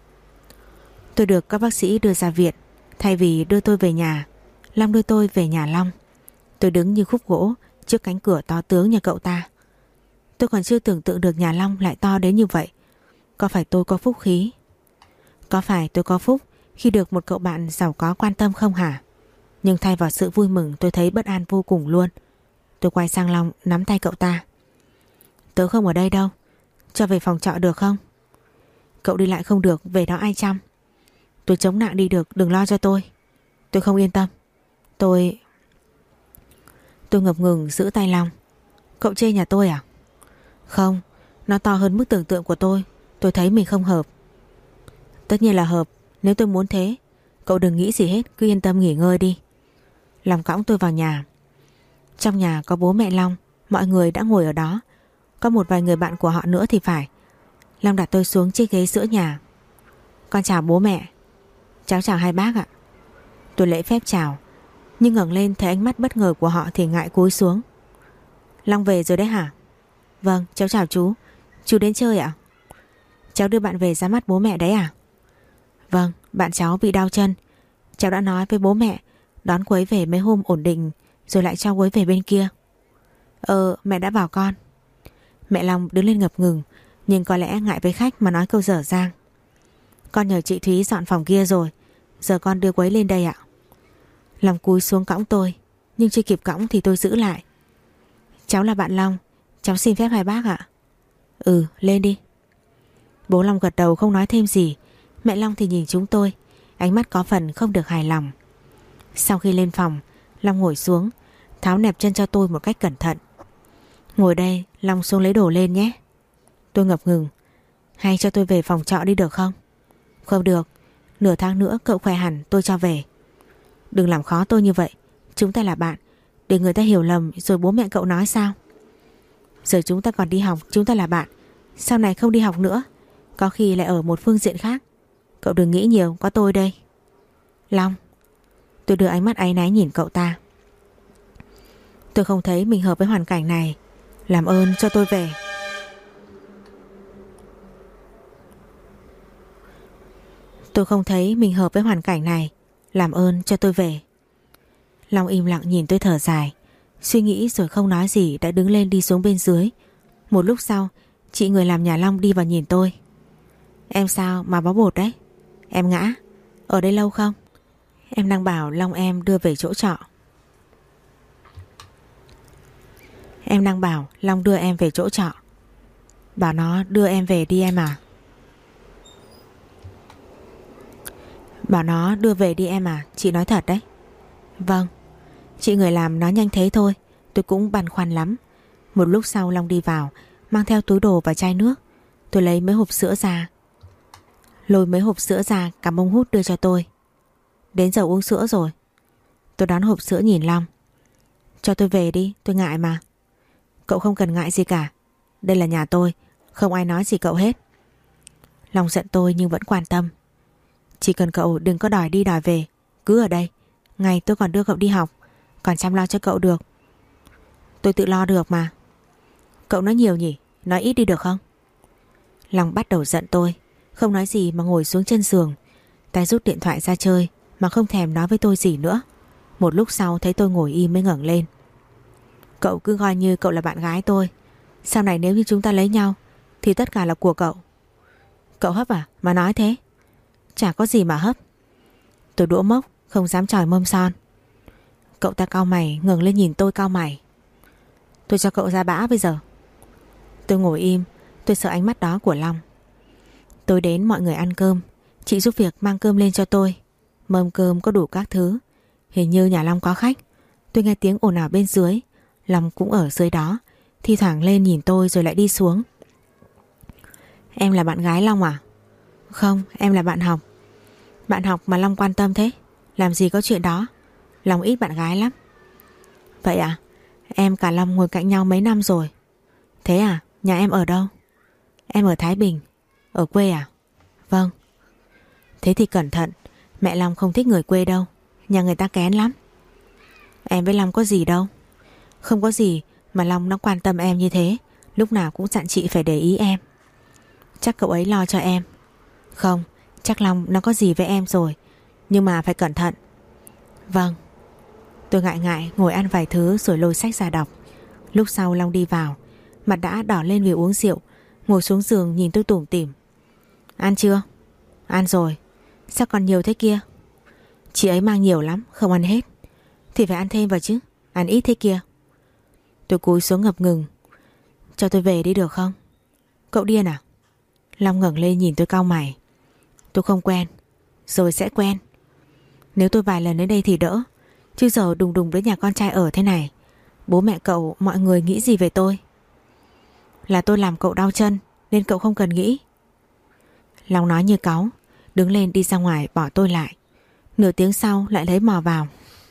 Tôi được các bác sĩ đưa ra viện. Thay vì đưa tôi về nhà, Long đưa tôi về nhà Long. Tôi đứng như khúc gỗ trước cánh cửa to tướng nhà cậu ta. Tôi còn chưa tưởng tượng được nhà Long lại to đến như vậy. Có phải tôi có phúc khí? Có phải tôi có phúc khi được một cậu bạn giàu có quan tâm không hả? Nhưng thay vào sự vui mừng, tôi thấy bất an vô cùng luôn. Tôi quay sang Long nắm tay cậu ta. Tớ không ở đây đâu, cho về phòng trọ được không? Cậu đi lại không được, về đó ai chăm? Tôi chống nạng đi được, đừng lo cho tôi. Tôi không yên tâm. Tôi... Tôi ngập ngừng giữ tay Long. Cậu chê nhà tôi à? Không, nó to hơn mức tưởng tượng của tôi. Tôi thấy mình không hợp. Tất nhiên là hợp, nếu tôi muốn thế. Cậu đừng nghĩ gì hết, cứ yên tâm nghỉ ngơi đi. Long cõng tôi vào nhà. Trong nhà có bố mẹ Long, mọi người đã ngồi ở đó. Có một vài người bạn của họ nữa thì phải. Long đặt tôi xuống chiếc ghế giữa nhà. Con chào bố mẹ. Cháu chào hai bác ạ. Tôi lễ phép chào, nhưng ngẩng lên thấy ánh mắt bất ngờ của họ thì ngại cúi xuống. Long về rồi đấy hả? Vâng, cháu chào chú. Chú đến chơi ạ? Cháu đưa bạn về ra mắt bố mẹ đấy à? Vâng, bạn cháu bị đau chân. Cháu đã nói với bố mẹ đón cô ấy về mấy hôm ổn định rồi lại cho cô ấy về bên kia. Ờ, mẹ đã bảo con. Mẹ Long đứng lên ngập ngừng, nhưng có lẽ ngại với khách mà nói câu dở dang. Con nhờ chị Thúy dọn phòng kia rồi, giờ con đưa cô ấy lên đây ạ. Long cúi xuống cõng tôi, nhưng chưa kịp cõng thì tôi giữ lại. Cháu là bạn Long, cháu xin phép hai bác ạ. Ừ, lên đi. Bố Long gật đầu không nói thêm gì. Mẹ Long thì nhìn chúng tôi, ánh mắt có phần không được hài lòng. Sau khi lên phòng, Long ngồi xuống, tháo nẹp chân cho tôi một cách cẩn thận. Ngồi đây, Long xuống lấy đồ lên nhé. Tôi ngập ngừng. Hay cho tôi về phòng trọ đi được không? Không được, nửa tháng nữa cậu khỏe hẳn tôi cho về. Đừng làm khó tôi như vậy, chúng ta là bạn. Để người ta hiểu lầm rồi bố mẹ cậu nói sao? Giờ chúng ta còn đi học, chúng ta là bạn. Sau này không đi học nữa, có khi lại ở một phương diện khác. Cậu đừng nghĩ nhiều, có tôi đây. Long. Tôi đưa ánh mắt áy náy nhìn cậu ta. Tôi không thấy mình hợp với hoàn cảnh này, làm ơn cho tôi về. Tôi không thấy mình hợp với hoàn cảnh này, làm ơn cho tôi về. Long im lặng nhìn tôi thở dài, suy nghĩ rồi không nói gì đã đứng lên đi xuống bên dưới. Một lúc sau, chị người làm nhà Long đi vào nhìn tôi. Em sao mà bó bột đấy? Em ngã, ở đây lâu không? Em đang bảo Long em đưa về chỗ trọ. Em đang bảo Long đưa em về chỗ trọ. Bảo nó đưa em về đi em à. Bảo nó đưa về đi em à, chị nói thật đấy. Vâng. Chị người làm nói nhanh thế thôi, tôi cũng băn khoăn lắm. Một lúc sau Long đi vào, mang theo túi đồ và chai nước. Tôi lấy mấy hộp sữa ra. Lôi mấy hộp sữa ra, cầm bông hút đưa cho tôi. Đến giờ uống sữa rồi. Tôi đón hộp sữa nhìn Long. Cho tôi về đi, tôi ngại mà. Cậu không cần ngại gì cả. Đây là nhà tôi, không ai nói gì cậu hết. Long giận tôi nhưng vẫn quan tâm. Chỉ cần cậu đừng có đòi đi đòi về, cứ ở đây. Ngày tôi còn đưa cậu đi học, còn chăm lo cho cậu được. Tôi tự lo được mà. Cậu nói nhiều nhỉ, nói ít đi được không? Long bắt đầu giận tôi, không nói gì mà ngồi xuống chân giường, tay rút điện thoại ra chơi mà không thèm nói với tôi gì nữa. Một lúc sau thấy tôi ngồi im mới ngẩng lên. Cậu cứ coi như cậu là bạn gái tôi. Sau này nếu như chúng ta lấy nhau thì tất cả là của cậu. Cậu hấp à mà nói thế? Chả có gì mà hấp. Tôi đũa mốc, không dám chòi mâm son. Cậu ta cau mày ngẩng lên nhìn tôi cau mày. Tôi cho cậu ra bã bây giờ. Tôi ngồi im, tôi sợ ánh mắt đó của Long. Tôi đến mọi người ăn cơm, chị giúp việc mang cơm lên cho tôi. Mâm cơm có đủ các thứ. Hình như nhà Long có khách. Tôi nghe tiếng ồn ào bên dưới. Long cũng ở dưới đó, thi thoảng lên nhìn tôi rồi lại đi xuống. Em là bạn gái Long à? Không, em là bạn học. Bạn học mà Long quan tâm thế? Làm gì có chuyện đó. Long ít bạn gái lắm. Vậy à? Em cả Long ngồi cạnh nhau mấy năm rồi. Thế à? Nhà em ở đâu? Em ở Thái Bình. Ở quê à? Vâng. Thế thì cẩn thận, mẹ Long không thích người quê đâu. Nhà người ta kén lắm. Em với Long có gì đâu. Không có gì mà Long nó quan tâm em như thế. Lúc nào cũng dặn chị phải để ý em. Chắc cậu ấy lo cho em. Không, chắc Long nó có gì với em rồi. Nhưng mà phải cẩn thận. Vâng. Tôi ngại ngại ngồi ăn vài thứ rồi lôi sách ra đọc. Lúc sau Long đi vào, mặt đã đỏ lên vì uống rượu, ngồi xuống giường nhìn tôi tủm tỉm. Ăn chưa? Ăn rồi. Sao còn nhiều thế kia? Chị ấy mang nhiều lắm, không ăn hết. Thì phải ăn thêm vào chứ, ăn ít thế kia. Tôi cúi xuống ngập ngừng. Cho tôi về đi được không? Cậu điên à? Long ngẩng lên nhìn tôi cau mày. Tôi không quen. Rồi sẽ quen. Nếu tôi vài lần đến đây thì đỡ. Chứ giờ đùng đùng đến nhà con trai ở thế này, bố mẹ cậu, mọi người nghĩ gì về tôi? Là tôi làm cậu đau chân nên cậu không cần nghĩ. Long nói như cáu, đứng lên đi ra ngoài bỏ tôi lại. Nửa tiếng sau lại thấy mò vào.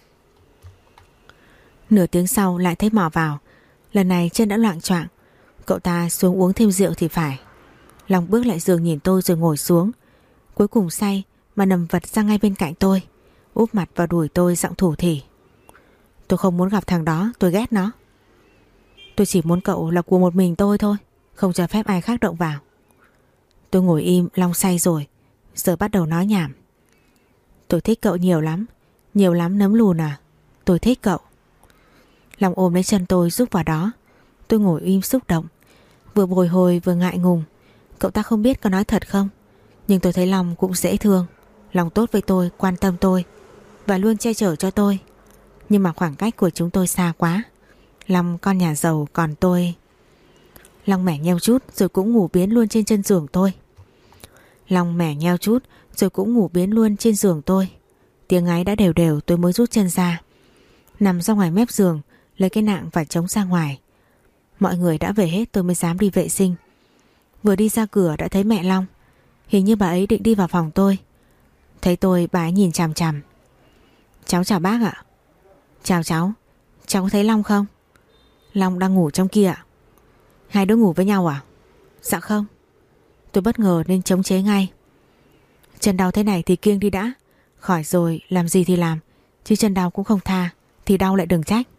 Nửa tiếng sau lại thấy mò vào. Lần này chân đã loạng choạng. Cậu ta xuống uống thêm rượu thì phải. Long bước lại giường nhìn tôi rồi ngồi xuống. Cuối cùng say mà nằm vật ra ngay bên cạnh tôi, úp mặt vào đùi tôi giọng thủ thỉ. Tôi không muốn gặp thằng đó, tôi ghét nó. Tôi chỉ muốn cậu là của một mình tôi thôi, không cho phép ai khác động vào. Tôi ngồi im. Long say rồi, giờ bắt đầu nói nhảm. Tôi thích cậu nhiều lắm. Nhiều lắm nấm lùn à? Tôi thích cậu. Long ôm lấy chân tôi giúp vào đó. Tôi ngồi im xúc động, vừa bồi hồi vừa ngại ngùng. Cậu ta không biết có nói thật không, nhưng tôi thấy Long cũng dễ thương. Long tốt với tôi, quan tâm tôi và luôn che chở cho tôi. Nhưng mà khoảng cách của chúng tôi xa quá. Long con nhà giàu, còn tôi... Long mẻ nheo chút rồi cũng ngủ biến luôn trên chân giường tôi. Long mẻ nheo chút rồi cũng ngủ biến luôn trên giường tôi. Tiếng ngáy đã đều đều tôi mới rút chân ra, nằm ra ngoài mép giường, lấy cái nạng và chống ra ngoài. Mọi người đã về hết tôi mới dám đi vệ sinh. Vừa đi ra cửa đã thấy mẹ Long. Hình như bà ấy định đi vào phòng tôi. Thấy tôi bà ấy nhìn chằm chằm. Cháu chào bác ạ. Chào cháu. Cháu có thấy Long không? Long đang ngủ trong kia ạ. Hai đứa ngủ với nhau à? Dạ không. Tôi bất ngờ nên chống chế ngay. Chân đau thế này thì kiêng đi đã. Khỏi rồi làm gì thì làm, chứ chân đau cũng không tha thì đau lại đừng trách.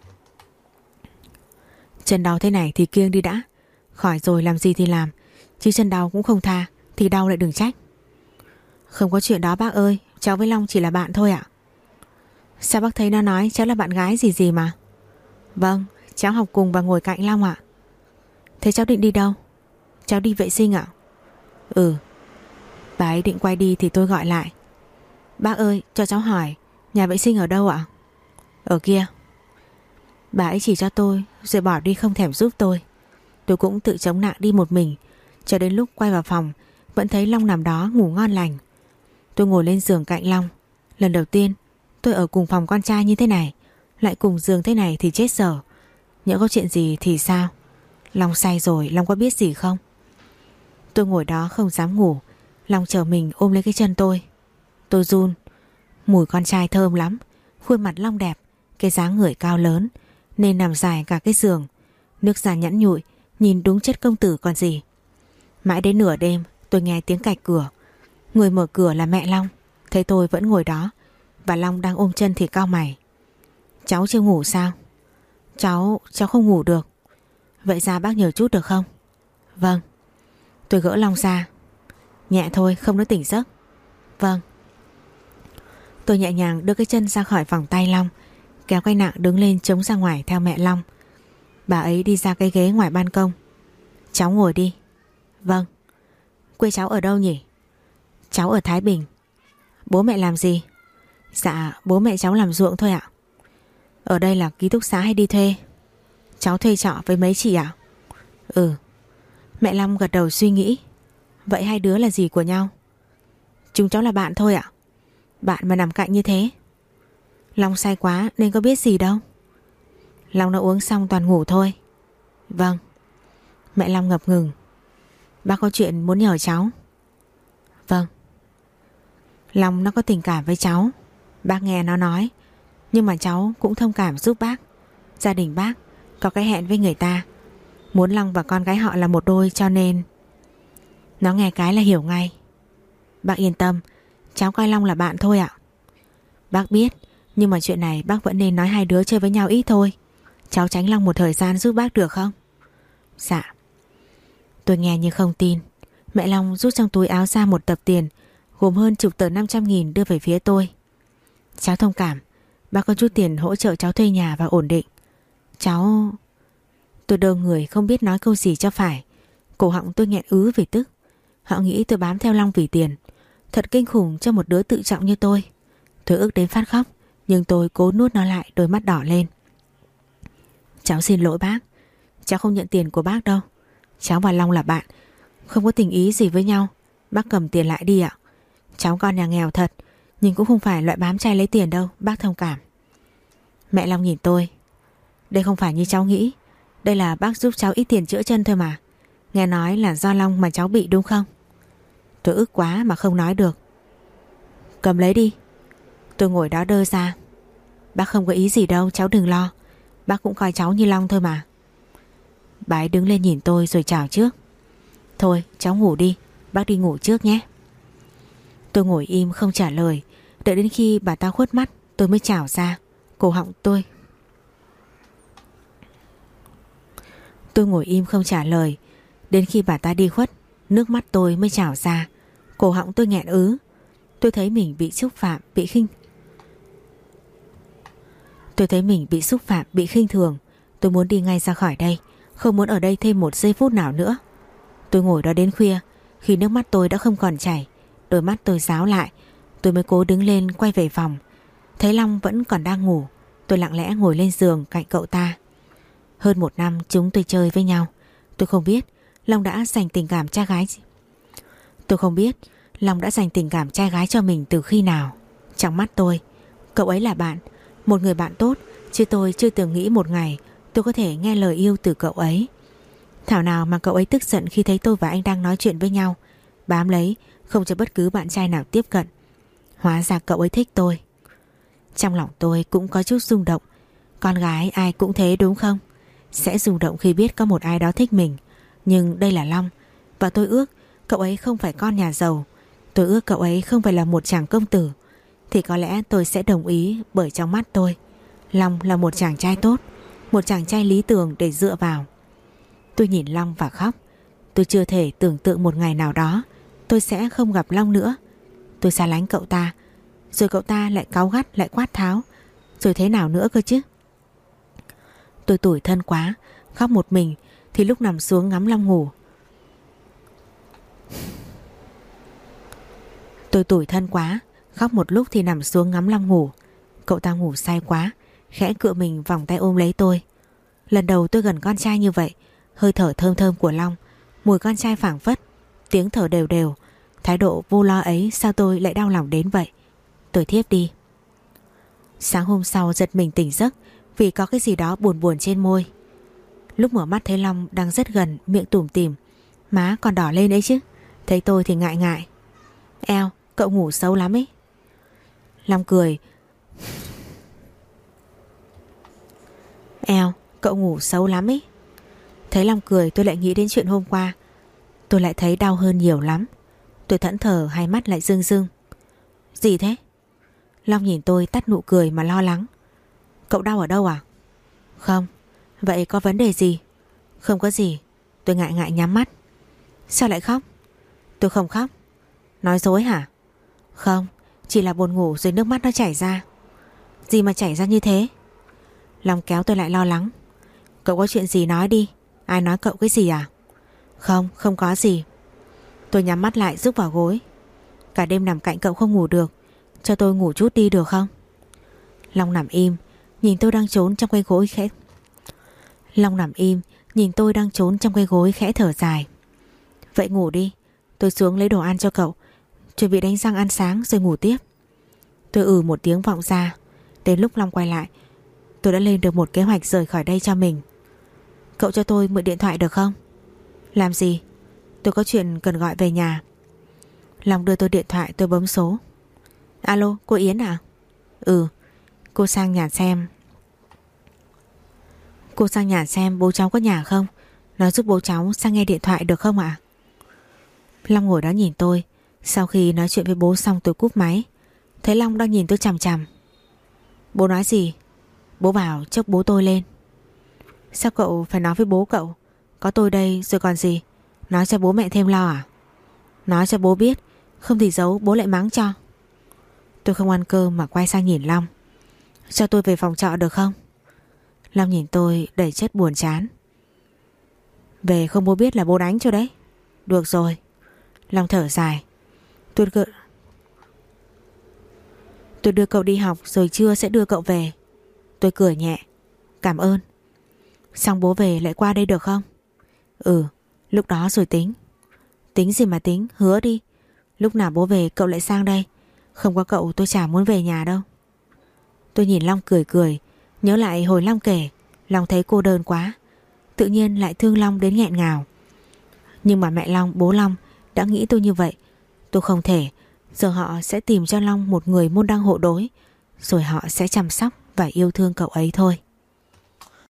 Chân đau thế này thì kiêng đi đã. Khỏi rồi làm gì thì làm, chứ chân đau cũng không tha thì đau lại đừng trách. Không có chuyện đó bác ơi, cháu với Long chỉ là bạn thôi ạ. Sao bác thấy nó nói cháu là bạn gái gì gì mà? Vâng, cháu học cùng và ngồi cạnh Long ạ. Thế cháu định đi đâu? Cháu đi vệ sinh ạ. Ừ. Bà ấy định quay đi thì tôi gọi lại. Bác ơi, cho cháu hỏi, nhà vệ sinh ở đâu ạ? Ở kia. Bà ấy chỉ cho tôi rồi bỏ đi không thèm giúp tôi. Tôi cũng tự chống nạng đi một mình, cho đến lúc quay vào phòng vẫn thấy Long nằm đó ngủ ngon lành. Tôi ngồi lên giường cạnh Long. Lần đầu tiên tôi ở cùng phòng con trai như thế này, lại cùng giường thế này thì chết dở. Nhỡ có chuyện gì thì sao? Long say rồi, Long có biết gì không? Tôi ngồi đó không dám ngủ. Long chờ mình ôm lấy cái chân tôi. Tôi run. Mùi con trai thơm lắm. Khuôn mặt Long đẹp, cái dáng người cao lớn nên nằm dài cả cái giường. Nước da nhẵn nhụi, nhìn đúng chất công tử còn gì. Mãi đến nửa đêm tôi nghe tiếng cạch cửa. Người mở cửa là mẹ Long. Thấy tôi vẫn ngồi đó và Long đang ôm chân thì cau mày. Cháu chưa ngủ sao? Cháu, cháu không ngủ được. Vậy ra bác nhờ chút được không? Vâng. Tôi gỡ Long ra. Nhẹ thôi, không nó tỉnh giấc. Vâng. Tôi nhẹ nhàng đưa cái chân ra khỏi vòng tay Long, kéo cái nạng đứng lên chống ra ngoài theo mẹ Long. Bà ấy đi ra cái ghế ngoài ban công. Cháu ngồi đi. Vâng. Quê cháu ở đâu nhỉ? Cháu ở Thái Bình. Bố mẹ làm gì? Dạ bố mẹ cháu làm ruộng thôi ạ. Ở đây là ký túc xá hay đi thuê? Cháu thuê trọ với mấy chị ạ? Ừ. Mẹ Long gật đầu suy nghĩ. Vậy hai đứa là gì của nhau? Chúng cháu là bạn thôi ạ. Bạn mà nằm cạnh như thế. Long say quá nên có biết gì đâu. Long đã uống xong toàn ngủ thôi. Vâng. Mẹ Long ngập ngừng. Bác có chuyện muốn nhờ cháu. Vâng. Long nó có tình cảm với cháu, bác nghe nó nói. Nhưng mà cháu cũng thông cảm giúp bác. Gia đình bác có cái hẹn với người ta, muốn Long và con gái họ là một đôi, cho nên nó nghe cái là hiểu ngay. Bác yên tâm, cháu coi Long là bạn thôi ạ. Bác biết, nhưng mà chuyện này bác vẫn nên nói hai đứa chơi với nhau ít thôi. Cháu tránh Long một thời gian giúp bác được không? Dạ. Tôi nghe như không tin. Mẹ Long rút trong túi áo ra một tập tiền gồm hơn chục tờ năm trăm nghìn đưa về phía tôi. Cháu thông cảm, bác có chút tiền hỗ trợ cháu thuê nhà và ổn định. Cháu... Tôi đơ người không biết nói câu gì cho phải. Cổ họng tôi nghẹn ứ vì tức. Họ nghĩ tôi bám theo Long vì tiền. Thật kinh khủng cho một đứa tự trọng như tôi. Tôi ước đến phát khóc, nhưng tôi cố nuốt nó lại, đôi mắt đỏ lên. Cháu xin lỗi bác. Cháu không nhận tiền của bác đâu. Cháu và Long là bạn, không có tình ý gì với nhau. Bác cầm tiền lại đi ạ. Cháu con nhà nghèo thật, nhưng cũng không phải loại bám trai lấy tiền đâu, bác thông cảm. Mẹ Long nhìn tôi. Đây không phải như cháu nghĩ. Đây là bác giúp cháu ít tiền chữa chân thôi mà. Nghe nói là do Long mà cháu bị đúng không? Tôi ức quá mà không nói được. Cầm lấy đi. Tôi ngồi đó đơ ra. Bác không có ý gì đâu, cháu đừng lo. Bác cũng coi cháu như Long thôi mà. Bà ấy đứng lên nhìn tôi rồi chào trước. Thôi cháu ngủ đi, bác đi ngủ trước nhé. Tôi ngồi im không trả lời. Đợi đến khi bà ta khuất mắt tôi mới chào ra. Cổ họng tôi Tôi ngồi im không trả lời. Đến khi bà ta đi khuất, nước mắt tôi mới trào ra. Cổ họng tôi nghẹn ứ. Tôi thấy mình bị xúc phạm, bị khinh Tôi thấy mình bị xúc phạm, bị khinh thường. Tôi muốn đi ngay ra khỏi đây, không muốn ở đây thêm một giây phút nào nữa. Tôi ngồi đó đến khuya. Khi nước mắt tôi đã không còn chảy, đôi mắt tôi ráo lại, tôi mới cố đứng lên quay về phòng. Thấy Long vẫn còn đang ngủ. Tôi lặng lẽ ngồi lên giường cạnh cậu ta. Hơn một năm chúng tôi chơi với nhau. Tôi không biết Long đã dành tình cảm trai gái Tôi không biết Long đã dành tình cảm trai gái cho mình từ khi nào. Trong mắt tôi, cậu ấy là bạn, một người bạn tốt, chứ tôi chưa từng nghĩ một ngày tôi có thể nghe lời yêu từ cậu ấy. Thảo nào mà cậu ấy tức giận khi thấy tôi và anh đang nói chuyện với nhau, bám lấy không cho bất cứ bạn trai nào tiếp cận. Hóa ra cậu ấy thích tôi. Trong lòng tôi cũng có chút rung động. Con gái ai cũng thế đúng không? Sẽ rung động khi biết có một ai đó thích mình. Nhưng đây là Long, và tôi ước cậu ấy không phải con nhà giàu. Tôi ước cậu ấy không phải là một chàng công tử. Thì có lẽ tôi sẽ đồng ý, bởi trong mắt tôi Long là một chàng trai tốt, một chàng trai lý tưởng để dựa vào. Tôi nhìn Long và khóc. Tôi chưa thể tưởng tượng một ngày nào đó tôi sẽ không gặp Long nữa. Tôi xa lánh cậu ta, rồi cậu ta lại cáu gắt, lại quát tháo. Rồi thế nào nữa cơ chứ? Tôi tủi thân quá, khóc một mình. Thì lúc nằm xuống ngắm Long ngủ, Tôi tủi thân quá, khóc một lúc thì nằm xuống ngắm Long ngủ. Cậu ta ngủ say quá, khẽ cựa mình vòng tay ôm lấy tôi. Lần đầu tôi gần con trai như vậy. Hơi thở thơm thơm của Long, mùi con trai phảng phất, tiếng thở đều đều. Thái độ vô lo ấy sao tôi lại đau lòng đến vậy? Tôi thiếp đi. Sáng hôm sau giật mình tỉnh giấc vì có cái gì đó buồn buồn trên môi. Lúc mở mắt thấy Long đang rất gần, miệng tủm tỉm, má còn đỏ lên ấy chứ. Thấy tôi thì ngại ngại. Eo, cậu ngủ xấu lắm ấy. Long cười. Eo, cậu ngủ xấu lắm ấy. Thấy Long cười tôi lại nghĩ đến chuyện hôm qua. Tôi lại thấy đau hơn nhiều lắm. Tôi thẫn thờ, hai mắt lại rưng rưng. Gì thế? Long nhìn tôi tắt nụ cười mà lo lắng. Cậu đau ở đâu à? Không. Vậy có vấn đề gì? Không có gì. Tôi ngại ngại nhắm mắt. Sao lại khóc? Tôi không khóc. Nói dối hả? Không, chỉ là buồn ngủ rồi nước mắt nó chảy ra. Gì mà chảy ra như thế? Long kéo tôi lại lo lắng. Cậu có chuyện gì nói đi. Ai nói cậu cái gì à? Không, không có gì. Tôi nhắm mắt lại rúc vào gối. Cả đêm nằm cạnh cậu không ngủ được. cho tôi ngủ chút đi được không? Long nằm im, nhìn tôi đang trốn trong cái gối khẽ. Long nằm im, nhìn tôi đang trốn trong cái gối khẽ thở dài. Vậy ngủ đi, tôi xuống lấy đồ ăn cho cậu, chuẩn bị đánh răng ăn sáng rồi ngủ tiếp. Tôi ừ một tiếng vọng ra. Đến lúc Long quay lại, tôi đã lên được một kế hoạch rời khỏi đây cho mình. Cậu cho tôi mượn điện thoại được không? Làm gì? Tôi có chuyện cần gọi về nhà. Long đưa tôi điện thoại, tôi bấm số. Alo, cô Yến à? Ừ, cô sang nhà xem. Cô sang nhà xem bố cháu có nhà không? Nói giúp bố cháu sang nghe điện thoại được không ạ? Long ngồi đó nhìn tôi. Sau khi nói chuyện với bố xong tôi cúp máy. Thấy Long đang nhìn tôi chằm chằm. Bố nói gì? Bố bảo chốc bố tôi lên. Sao cậu phải nói với bố cậu? Có tôi đây rồi còn gì? Nói cho bố mẹ thêm lo à? Nói cho bố biết, không thì giấu bố lại mắng cho. Tôi không ăn cơm mà quay sang nhìn Long. Cho tôi về phòng trọ được không? Long nhìn tôi đầy chất buồn chán. Về không bố biết là bố đánh cho đấy. Được rồi. Long thở dài. Tôi đưa... Tôi đưa cậu đi học rồi trưa sẽ đưa cậu về. Tôi cười nhẹ. Cảm ơn. Xong bố về lại qua đây được không? Ừ, lúc đó rồi tính. Tính gì mà tính, hứa đi. Lúc nào bố về cậu lại sang đây. Không có cậu tôi chả muốn về nhà đâu. Tôi nhìn Long cười cười. Nhớ lại hồi Long kể, Long thấy cô đơn quá. Tự nhiên lại thương Long đến nghẹn ngào. Nhưng mà mẹ Long, bố Long đã nghĩ tôi như vậy. Tôi không thể. Giờ họ sẽ tìm cho Long một người môn đăng hộ đối, rồi họ sẽ chăm sóc và yêu thương cậu ấy thôi.